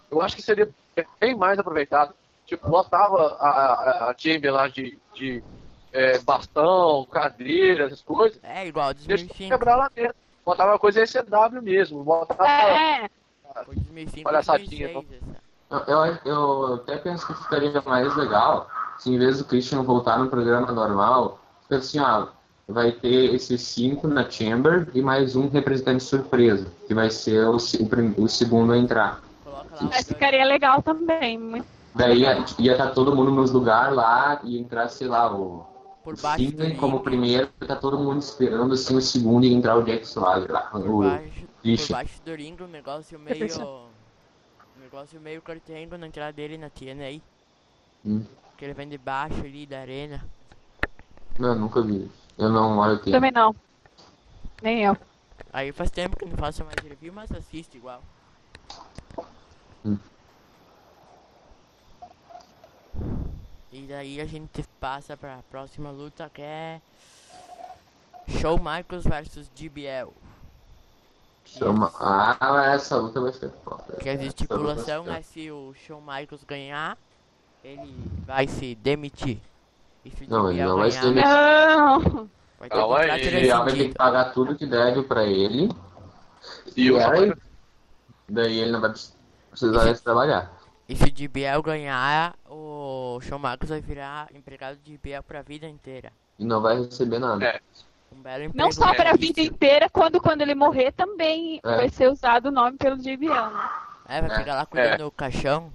Speaker 3: eu acho que seria bem mais aproveitado. Tipo, botava a, a, a Chamber lá de, de é, bastão, cadeira, essas coisas.
Speaker 2: É, igual
Speaker 3: Deixa
Speaker 2: dois mil e cinco.
Speaker 3: quebrar lá dentro. Botava uma coisa E C W mesmo. Botava.
Speaker 4: É,
Speaker 2: Foi dois mil e cinco,
Speaker 3: Palhaçadinha,
Speaker 2: dois mil e seis, essa.
Speaker 1: Eu, eu, eu até penso que ficaria mais legal se em vez do Christian voltar no programa normal, fica assim, ó, vai ter esses cinco na Chamber e mais um representante surpresa, que vai ser o, se- o, prim- o segundo a entrar.
Speaker 2: Coloca lá
Speaker 4: mas
Speaker 2: o
Speaker 4: ficaria legal também. Muito...
Speaker 1: Daí ia ia estar todo mundo nos lugares lá e entrar, sei lá, o
Speaker 2: por baixo do
Speaker 1: Steven como
Speaker 2: ringue.
Speaker 1: primeiro, tá todo mundo esperando assim o segundo e entrar o Jack Swagger lá.
Speaker 2: Por
Speaker 1: O
Speaker 2: baixo, por
Speaker 1: Christian.
Speaker 2: baixo do ringue, um negócio meio. Um negócio meio cortengo na entrada dele na T N A.
Speaker 1: Hum.
Speaker 2: Que ele vem de baixo ali da arena.
Speaker 1: Não, nunca vi. Eu não olho o tempo.
Speaker 4: Também não. Nem eu.
Speaker 2: Aí faz tempo que não faço mais review, mas assiste igual.
Speaker 1: Hum.
Speaker 2: E daí a gente passa pra próxima luta, que é Shawn Michaels versus G B L.
Speaker 1: Chama... Ah, essa luta vai ser foda.
Speaker 2: Que a
Speaker 1: Essa
Speaker 2: estipulação
Speaker 1: luta vai
Speaker 2: é se o Shawn Michaels ganhar, ele vai se demitir. E se o
Speaker 1: Não, ele
Speaker 2: G B L
Speaker 1: não vai se
Speaker 2: ganhar,
Speaker 1: demitir.
Speaker 4: Não!
Speaker 2: vai ter
Speaker 3: Calma aí,
Speaker 2: contrato
Speaker 1: ser. Ele vai ter que
Speaker 2: rescindido.
Speaker 1: pagar tudo que deve pra ele.
Speaker 3: E o
Speaker 1: aí, daí ele não vai precisar mais trabalhar.
Speaker 2: E se o G B L ganhar, o Shawn Michaels vai virar empregado de G B L pra vida inteira.
Speaker 1: E não vai receber nada.
Speaker 3: É.
Speaker 2: Um belo emprego.
Speaker 4: Não só para a
Speaker 2: vitalício.
Speaker 4: vida inteira, quando, quando ele morrer também
Speaker 1: É.
Speaker 4: vai ser usado o nome pelo J B L, né?
Speaker 2: É, vai
Speaker 1: É.
Speaker 2: ficar lá cuidando do caixão.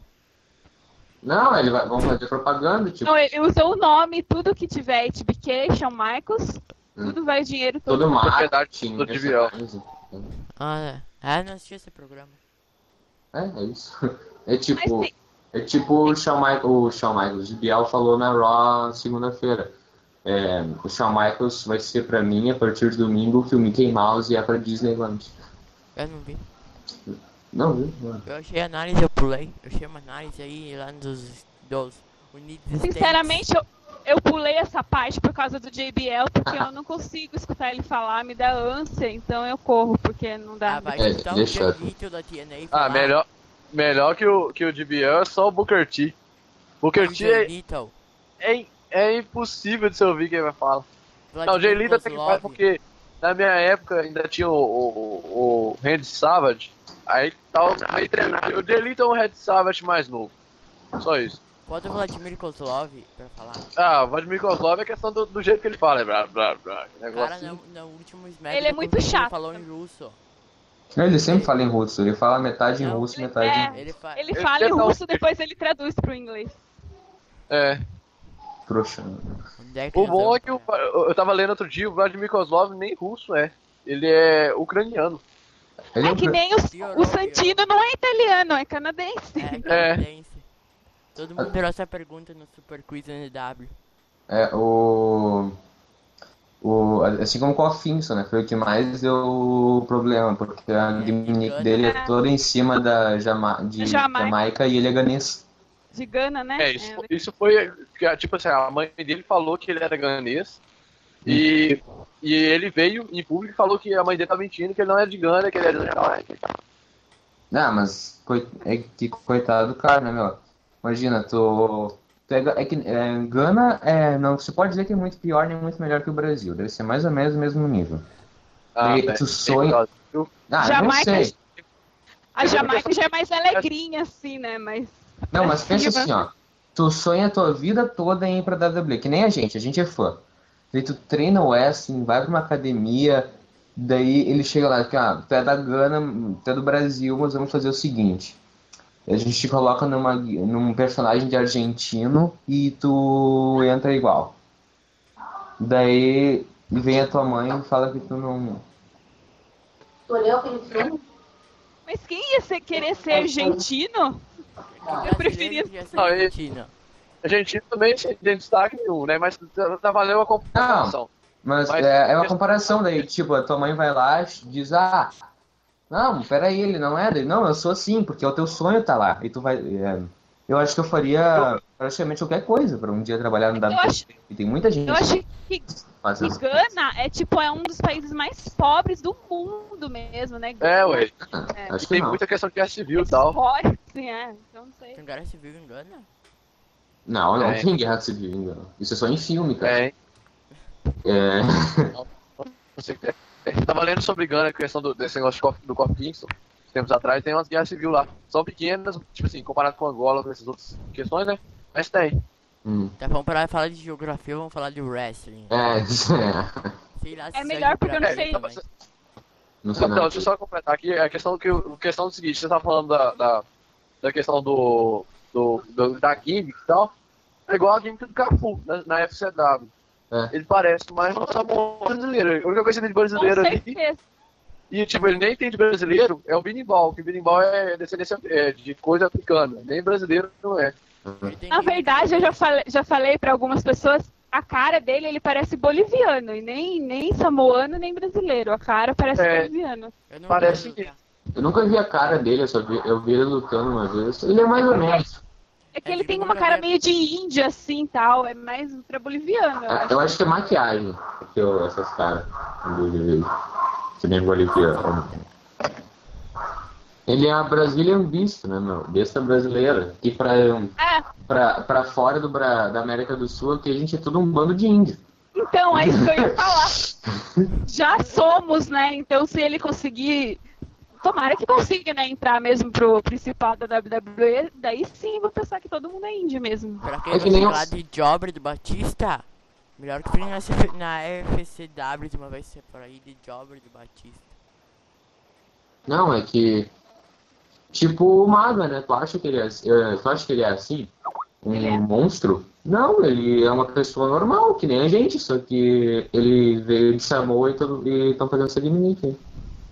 Speaker 1: Não, ele vai, vão fazer propaganda, tipo,
Speaker 4: Não, ele usou o nome, tudo que tiver H B K, Shawn Michaels,
Speaker 1: Hum.
Speaker 4: tudo vai o dinheiro todo.
Speaker 1: todo
Speaker 3: Propriedade
Speaker 1: marketing.
Speaker 3: do G B L.
Speaker 1: essa coisa.
Speaker 2: Ah, é. É, não assisti esse programa.
Speaker 1: É, é isso. É tipo,
Speaker 4: Mas tem-
Speaker 1: é tipo o Shawn Michaels, o Shawn Michaels, o G B L falou na Raw segunda-feira. É, o Shawn Michaels vai ser pra mim, a partir de domingo, o filme Mickey Mouse e é pra Disneyland.
Speaker 2: Eu não vi.
Speaker 1: Não, viu? Não.
Speaker 2: Eu achei a análise, eu pulei. Eu achei uma análise aí lá dos, dos United States.
Speaker 4: Sinceramente, eu, eu pulei essa parte por causa do J B L, porque eu não consigo escutar ele falar, me dá ânsia, então eu corro, porque não dá.
Speaker 2: Ah, vai
Speaker 1: É,
Speaker 2: escutar o
Speaker 1: deixa-
Speaker 2: Jay da T N A
Speaker 3: Ah,
Speaker 2: falar.
Speaker 3: melhor, melhor que o, que o G B L é só o Booker T. Booker
Speaker 2: O
Speaker 3: T
Speaker 2: Jay
Speaker 3: é,
Speaker 2: Little.
Speaker 3: é, é impossível de você ouvir quem vai falar. Não, o Jay Lito até que
Speaker 2: Kozlov.
Speaker 3: faz porque na minha época ainda tinha o, o, o Randy Savage, aí tava meio treinado. O Jay Lito é um Randy Savage mais novo. Só isso.
Speaker 2: Bota o Vladimir Kozlov pra falar.
Speaker 3: Ah, o Vladimir Kozlov é questão do, do jeito que ele fala, é blá blá blá.
Speaker 2: O
Speaker 3: Negócio
Speaker 2: cara,
Speaker 3: assim.
Speaker 2: no, no último Smack
Speaker 4: Ele é
Speaker 2: do
Speaker 4: muito
Speaker 2: Convite,
Speaker 4: chato.
Speaker 2: falou em russo.
Speaker 1: Ele sempre fala em russo, ele fala metade em
Speaker 2: Não,
Speaker 1: russo,
Speaker 4: ele-
Speaker 1: metade
Speaker 4: é.
Speaker 1: em
Speaker 2: Ele fa...
Speaker 4: Ele
Speaker 3: Ele
Speaker 4: fala em
Speaker 3: tenta-
Speaker 4: russo, depois ele traduz pro inglês.
Speaker 3: É.
Speaker 1: trouxa.
Speaker 2: Onde é que
Speaker 3: O
Speaker 2: nós
Speaker 3: bom
Speaker 2: vamos
Speaker 3: é que o,
Speaker 2: parar?
Speaker 3: eu tava lendo outro dia, o Vladimir Kozlov nem russo é. Ele é ucraniano.
Speaker 1: Ele
Speaker 4: É
Speaker 1: um
Speaker 4: que
Speaker 1: tra-
Speaker 4: nem o,
Speaker 2: Piorou,
Speaker 4: o Santino não é italiano, é canadense.
Speaker 2: É, canadense. Todo mundo tirou essa pergunta no Super Quiz N W.
Speaker 1: É, o... o... Assim como com o Afinson, né? Foi o que mais deu problema, porque a gimmick dele é toda em cima da Jama... de
Speaker 4: Jamaica.
Speaker 1: Jamaica e ele é ganês.
Speaker 4: De Gana, né?
Speaker 3: É, isso, isso foi. que, Tipo assim, a mãe dele falou que ele era ganês. E, e ele veio em público e falou que a mãe dele tá mentindo, que ele não é de Gana, que ele é de Jamaica.
Speaker 1: Ah, mas coi- é que coitado do cara, né, meu? Imagina, tu... tu é, ga- é que é, Gana, é, não se pode dizer que é muito pior nem muito melhor que o Brasil. Deve ser mais ou menos o mesmo nível.
Speaker 3: Ah,
Speaker 1: E
Speaker 3: velho,
Speaker 1: tu sonha-
Speaker 3: viu?
Speaker 1: Ah,
Speaker 4: Jamaica-
Speaker 1: eu não sei.
Speaker 4: A Jamaica já é mais alegrinha, assim, né? Mas.
Speaker 1: Não, mas pensa
Speaker 4: Acima.
Speaker 1: assim, ó. Tu sonha a tua vida toda em ir pra W W E, que nem a gente, a gente é fã. Daí tu treina o wrestling, vai pra uma academia, daí ele chega lá, que ah, tu é da Gana, tu é do Brasil, mas vamos fazer o seguinte. A gente te coloca numa, num personagem de argentino e tu entra igual. Daí vem a tua mãe e fala que tu não...
Speaker 4: Mas quem ia ser, querer ser argentino? Eu preferia-
Speaker 2: Brasileiro ser
Speaker 3: Não, e-
Speaker 2: argentino.
Speaker 3: A gente também sem tem destaque nenhum, né? Mas tá, tá valendo a comparação.
Speaker 1: Mas,
Speaker 3: Mas-
Speaker 1: é, é uma comparação daí, tipo, a tua mãe vai lá e diz, ah, não, peraí, ele não é dele. Não, eu sou assim, porque o teu sonho tá lá. E tu vai... é, eu acho que eu faria praticamente qualquer coisa pra um dia trabalhar no W W E.
Speaker 4: acho-
Speaker 1: E tem muita gente
Speaker 4: Eu acho que,
Speaker 1: que faz
Speaker 4: que
Speaker 1: essas
Speaker 4: Gana é tipo é um dos países mais pobres do mundo mesmo, né?
Speaker 3: É, ué.
Speaker 1: coisas.
Speaker 4: É.
Speaker 1: Acho que
Speaker 3: Tem
Speaker 1: não.
Speaker 3: muita questão de guerra civil e tal.
Speaker 4: Forte. assim, é. Então não sei.
Speaker 2: Tem guerra civil em Gana?
Speaker 1: Não, não
Speaker 3: É.
Speaker 1: tem guerra civil em Gana. Isso é só em filme, cara.
Speaker 3: É,
Speaker 1: É.
Speaker 3: não sei o que é. Eu tava lendo sobre Gana, a questão do, desse negócio de Kof- do Kofi Kingston. Tempos atrás tem umas guerras civis lá. São pequenas, tipo assim, comparado com Angola, com essas outras questões, né? Mas tem.
Speaker 1: Hum.
Speaker 2: Tá, vamos parar de falar de geografia, vamos falar de wrestling.
Speaker 1: É, isso é.
Speaker 2: Sei lá se
Speaker 4: É
Speaker 2: isso
Speaker 4: melhor porque eu não
Speaker 2: geografia
Speaker 4: sei.
Speaker 2: também.
Speaker 1: Não sei
Speaker 3: Então,
Speaker 1: nada.
Speaker 3: deixa eu só completar aqui a questão, que, a questão do seguinte, você tá falando da, da, da questão do, do, do- da gimmick e tal. É igual a gimmick do Cafu, na, na F C W.
Speaker 1: É.
Speaker 3: Ele parece mais um Samoa brasileiro. A única coisa de
Speaker 4: Com
Speaker 3: brasileiro ali.
Speaker 4: certeza.
Speaker 3: E tipo, ele nem tem de brasileiro, é o Binimbal, que o Binimbal é descendência é, de coisa africana. Nem brasileiro não é.
Speaker 2: Ele tem
Speaker 4: Na
Speaker 2: gimmick
Speaker 4: verdade, eu
Speaker 2: também.
Speaker 4: já falei, já falei pra algumas pessoas, a cara dele, ele parece boliviano, e nem, nem samoano, nem brasileiro. A cara parece
Speaker 3: É.
Speaker 4: boliviano.
Speaker 2: Eu não
Speaker 3: Parece
Speaker 2: quero
Speaker 3: que-
Speaker 2: lutar.
Speaker 1: Eu nunca vi a cara dele, eu só vi, eu vi ele lutando uma vez. Ele é mais ou menos.
Speaker 4: É que
Speaker 2: É
Speaker 4: ele
Speaker 2: de
Speaker 4: tem uma cara
Speaker 2: Boliviano.
Speaker 4: meio de índia, assim, tal. É mais pra boliviano. eu
Speaker 1: Ah,
Speaker 4: acho.
Speaker 1: Eu acho que é maquiagem, que eu, essas caras. quando eu vi ele. Que nem boliviano. Ele é a Brazilian Beast, né, meu? Besta brasileira. E pra,
Speaker 4: É,
Speaker 1: pra, pra fora do, Bra- da América do Sul, aqui a gente é tudo um bando de índio.
Speaker 4: então, é isso que eu ia falar. Já somos, né? Então, se ele conseguir... Tomara que consiga, né, entrar mesmo pro principal da W W E, daí sim vou pensar que todo mundo é índio mesmo.
Speaker 2: Pra quem
Speaker 1: É que
Speaker 2: vai
Speaker 1: nem
Speaker 2: falar
Speaker 1: os-
Speaker 2: de Jobber do Batista, melhor que vir na, C F na F C W de uma vez ser por aí de Jobber do Batista.
Speaker 1: Não, é que. Tipo o Maga, né? Tu acha que ele é, eh, tu acha que ele é assim? Um
Speaker 4: Ele é.
Speaker 1: monstro? Não, ele é uma pessoa normal, que nem a gente, só que ele veio de Samoa e estão fazendo essa gimmick aí.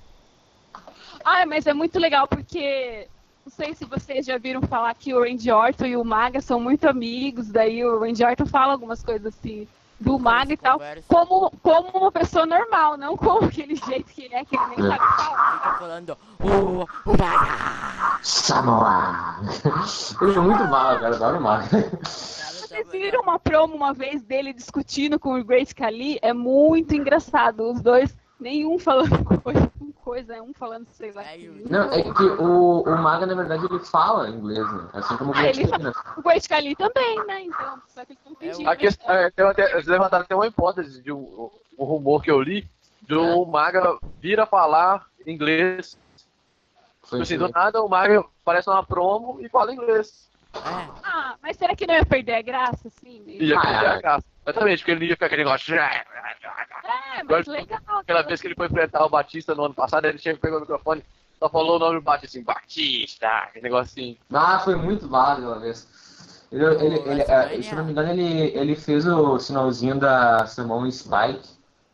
Speaker 4: Ah, mas é muito legal porque não sei se vocês já viram falar que o Randy Orton e o Maga são muito amigos, daí o Randy Orton fala algumas coisas assim do Maga e tal,
Speaker 2: Conversa.
Speaker 4: como, como uma pessoa normal, não como aquele jeito que ele é, que ele nem
Speaker 1: É.
Speaker 4: sabe falar.
Speaker 2: Fica falando, o, o Maga!
Speaker 1: Samoa! Ele é muito mal, cara, adoro o Maga.
Speaker 4: Vocês viram uma promo uma vez dele discutindo com o Great Khali? É muito engraçado, os dois, nenhum falando coisa, com coisa, é um falando sei lá.
Speaker 2: É,
Speaker 4: que-
Speaker 2: e o-
Speaker 1: Não, é que o, o Maga, na verdade, ele fala inglês, né? Assim como o
Speaker 4: Ah, ele
Speaker 1: Gretzky, né?
Speaker 4: O Great Khali também, né? Então, só que eles não
Speaker 2: É,
Speaker 4: pediram.
Speaker 3: A questão, é, tem até, eles levantaram até uma hipótese de um, um rumor que eu li, de um Maga vir a falar inglês.
Speaker 1: Foi
Speaker 3: Tipo assim, do
Speaker 1: isso.
Speaker 3: nada o Maga aparece numa promo e fala inglês.
Speaker 2: É,
Speaker 4: Ah, mas será que não ia perder a graça, assim?
Speaker 3: E ia
Speaker 1: Ah,
Speaker 3: perder
Speaker 1: é.
Speaker 3: a graça. Exatamente, porque ele ia ficar aquele negócio.
Speaker 4: É, mas legal.
Speaker 3: Aquela vez que ele foi enfrentar o Batista no ano passado, ele chega, pegou o microfone, só falou o nome do Batista assim, Batista, aquele negócio assim.
Speaker 1: Ah, foi muito bala aquela vez. Ele, ele, ele, ele, eh, se não me engano, ele, ele fez o sinalzinho da Simone Spike.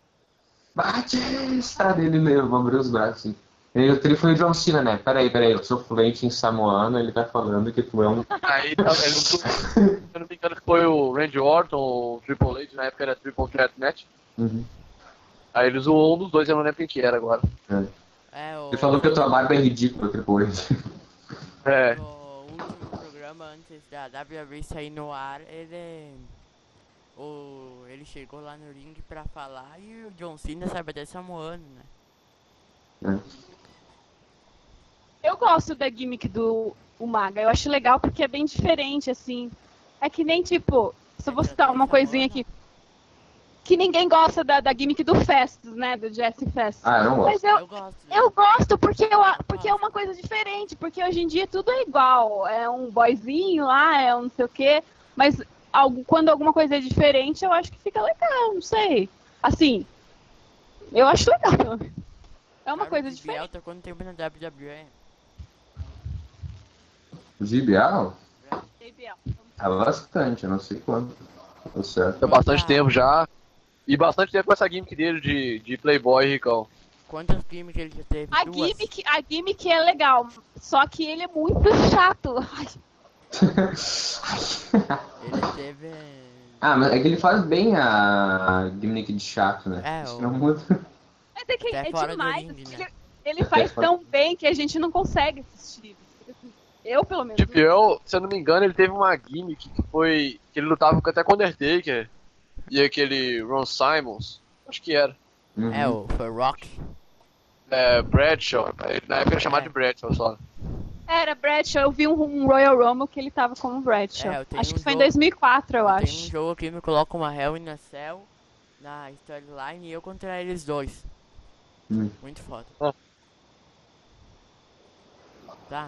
Speaker 1: Batista! Ele levou, abriu os braços assim. Ele, ele foi o John Cena, né? Peraí, peraí, eu sou fluente em samoano, ele tá falando que tu é um.
Speaker 3: Aí, tá, ele não, se eu não me engano, que foi o Randy Orton, o Triple H, na época era Triple Threat Match.
Speaker 1: Uhum.
Speaker 3: Aí ele zoou um dos dois, eu não lembro quem que era agora.
Speaker 1: É.
Speaker 2: é o,
Speaker 1: Ele falou que a tua barba é ridícula depois.
Speaker 3: É,
Speaker 2: o último programa antes da W W E sair no ar, ele... O, ele chegou lá no ringue pra falar e o John Cena sabe até samoano, né?
Speaker 4: Eu gosto da gimmick do o Maga. Eu acho legal porque é bem diferente, assim. É que nem, tipo, se eu vou citar uma coisinha aqui. Que ninguém gosta da, da gimmick do Festus, né? Do Jesse Festus.
Speaker 1: Ah, eu não gosto.
Speaker 4: Mas eu,
Speaker 2: Eu gosto.
Speaker 4: eu gosto porque, eu, a- porque é uma coisa diferente. Porque hoje em dia tudo é igual. É um boyzinho lá, é um não sei o quê. Mas algo, quando alguma coisa é diferente, eu acho que fica legal, não sei. Assim, eu acho legal, pelo menos. É uma
Speaker 2: Cara,
Speaker 4: coisa
Speaker 2: o G B
Speaker 4: diferente.
Speaker 2: L tá quanto tempo na W W E?
Speaker 1: O G B L?
Speaker 4: J B L.
Speaker 1: É bastante, eu não sei quanto. Tá certo.
Speaker 3: há bastante tempo já. E bastante tempo com essa gimmick dele de, de Playboy ricão.
Speaker 2: Quantas gimmicks ele já teve?
Speaker 4: A
Speaker 2: Duas.
Speaker 4: gimmick, a gimmick é legal, só que ele é muito chato. Ai,
Speaker 2: Ele teve...
Speaker 1: Ah, mas é que ele faz bem a gimmick de chato, né?
Speaker 2: É,
Speaker 1: Isso
Speaker 2: o-
Speaker 1: não muda.
Speaker 4: mas é que
Speaker 2: Até
Speaker 4: é
Speaker 2: fora do
Speaker 4: demais.
Speaker 2: ringue,
Speaker 4: assim,
Speaker 2: né?
Speaker 4: ele, ele faz tão bem que a gente não consegue assistir. Eu, pelo menos.
Speaker 3: Tipo, eu, se eu não me engano, ele teve uma gimmick que foi. Que ele lutava até com o Undertaker. E aquele Ron Simons. Acho que era.
Speaker 1: Uhum.
Speaker 2: É, o foi Rock.
Speaker 3: É, Bradshaw. Na época era chamado de Bradshaw só.
Speaker 4: Era Bradshaw, eu vi um, um Royal Rumble que ele tava como Bradshaw.
Speaker 2: É, eu tenho
Speaker 4: acho
Speaker 2: um
Speaker 4: que foi em
Speaker 2: jogo-
Speaker 4: dois mil e quatro, eu,
Speaker 2: Eu
Speaker 4: acho.
Speaker 2: tenho um jogo aqui, me coloca uma Hell in a Cell na storyline e eu contra eles dois.
Speaker 1: Hum.
Speaker 2: Muito foda.
Speaker 3: Ah.
Speaker 2: Tá.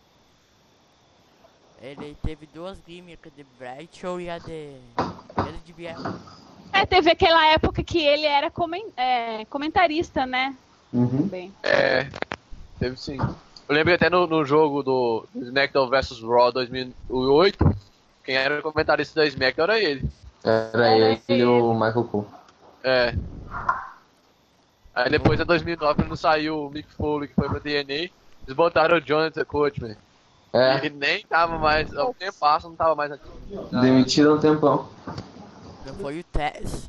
Speaker 2: Ele teve duas gimmicks, a de Bradshaw e a de... Ele de Biel.
Speaker 4: É, teve aquela época que ele era comen- é, comentarista, né?
Speaker 1: Uhum.
Speaker 4: Bem.
Speaker 3: É, teve sim. Eu lembro que até no, no jogo do, do SmackDown versus. Raw dois mil e oito, quem era o comentarista da SmackDown era ele.
Speaker 1: Era
Speaker 4: Era
Speaker 1: ele e
Speaker 4: ele.
Speaker 1: o Michael Cole.
Speaker 3: É. Aí depois, em dois mil e nove, quando saiu o Mick Foley, que foi pra D N A, eles botaram o Jonathan Coachman.
Speaker 1: É,
Speaker 3: Ele nem tava mais, o tempo passa, não tava mais aqui.
Speaker 1: demitido há um tempão.
Speaker 2: Não foi o Tess.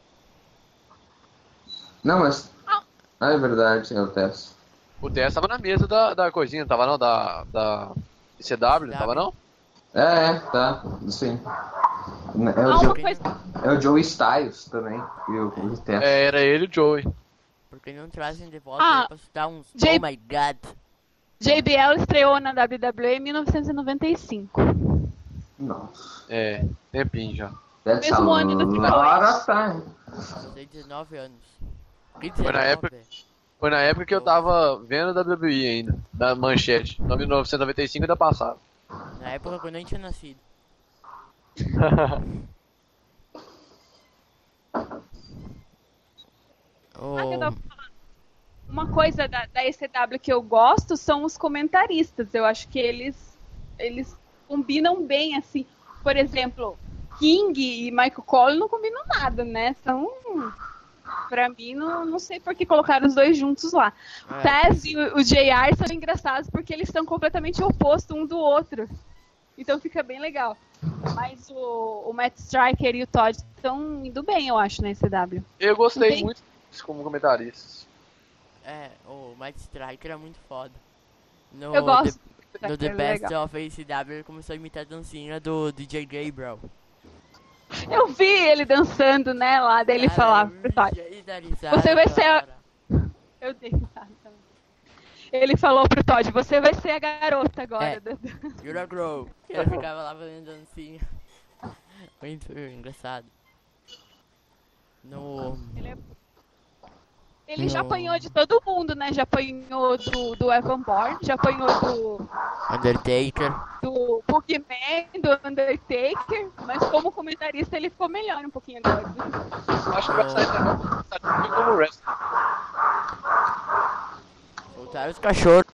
Speaker 1: Não, mas. Ah, é verdade, é o Tess.
Speaker 3: O Tess tava na mesa da, da coisinha, não tava não? Da, da C W, não tava não?
Speaker 1: É, é, tá, sim. É
Speaker 4: Ah,
Speaker 1: o,
Speaker 4: uma
Speaker 1: Joe,
Speaker 4: coisa.
Speaker 1: é o Joey Styles também, e o, o Tess.
Speaker 3: É, era ele e o Joey.
Speaker 2: Porque não trazem de volta
Speaker 4: Ah,
Speaker 2: pra dar uns...
Speaker 4: J-
Speaker 2: Oh my god.
Speaker 4: J B L estreou na W W E em mil novecentos e noventa e cinco.
Speaker 1: Nossa.
Speaker 3: É, tempinho já.
Speaker 1: That's
Speaker 4: Mesmo
Speaker 1: a
Speaker 4: ano do Triple
Speaker 1: lot
Speaker 4: H.
Speaker 1: of time.
Speaker 2: Tem dezenove anos. Que
Speaker 3: Foi na
Speaker 2: dezenove?
Speaker 3: época- Foi na época que eu tava vendo a W W E ainda, da manchete. Em mil novecentos e noventa e cinco ainda passava.
Speaker 2: Na época quando eu nem tinha nascido.
Speaker 4: Ah, que eu
Speaker 2: Oh,
Speaker 4: tava falando. Uma coisa da, da E C W que eu gosto são os comentaristas. Eu acho que eles, eles combinam bem, assim. Por exemplo, King e Michael Cole não combinam nada, né? São... Pra mim, não, não sei por que colocaram os dois juntos lá. O
Speaker 2: É.
Speaker 4: Taz e o, o J R são engraçados porque eles são completamente opostos um do outro. Então fica bem legal. Mas o, o Matt Striker e o Todd estão indo bem, eu acho, na E C W.
Speaker 3: Eu gostei
Speaker 4: Bem-
Speaker 3: muito deles como comentaristas.
Speaker 2: é, o Mike Striker é muito foda. No
Speaker 4: Eu gosto.
Speaker 2: The, no The
Speaker 4: É
Speaker 2: Best
Speaker 4: legal.
Speaker 2: of A C W ele começou a imitar a dancinha do D J Gabriel.
Speaker 4: Eu vi ele dançando, né, lá, daí ele
Speaker 2: Cara,
Speaker 4: falava
Speaker 2: eu
Speaker 4: pro Todd.
Speaker 2: ia dar risada
Speaker 4: Você vai
Speaker 2: toda
Speaker 4: ser a-
Speaker 2: hora.
Speaker 4: Eu dei risada também. Ele falou pro Todd, você vai ser a garota agora.
Speaker 2: É.
Speaker 4: do- do-
Speaker 2: You're a girl. E ele ficava lá fazendo dancinha. Muito engraçado. No...
Speaker 4: Ele, é- ele já
Speaker 2: No-
Speaker 4: apanhou de todo mundo, né? Já apanhou do, do Evan Bourne, já apanhou do,
Speaker 2: Undertaker.
Speaker 4: do Boogeyman, do Undertaker, mas como comentarista ele ficou melhor um pouquinho agora.
Speaker 3: Acho que vai sair também como wrestler.
Speaker 2: Voltaram os cachorros.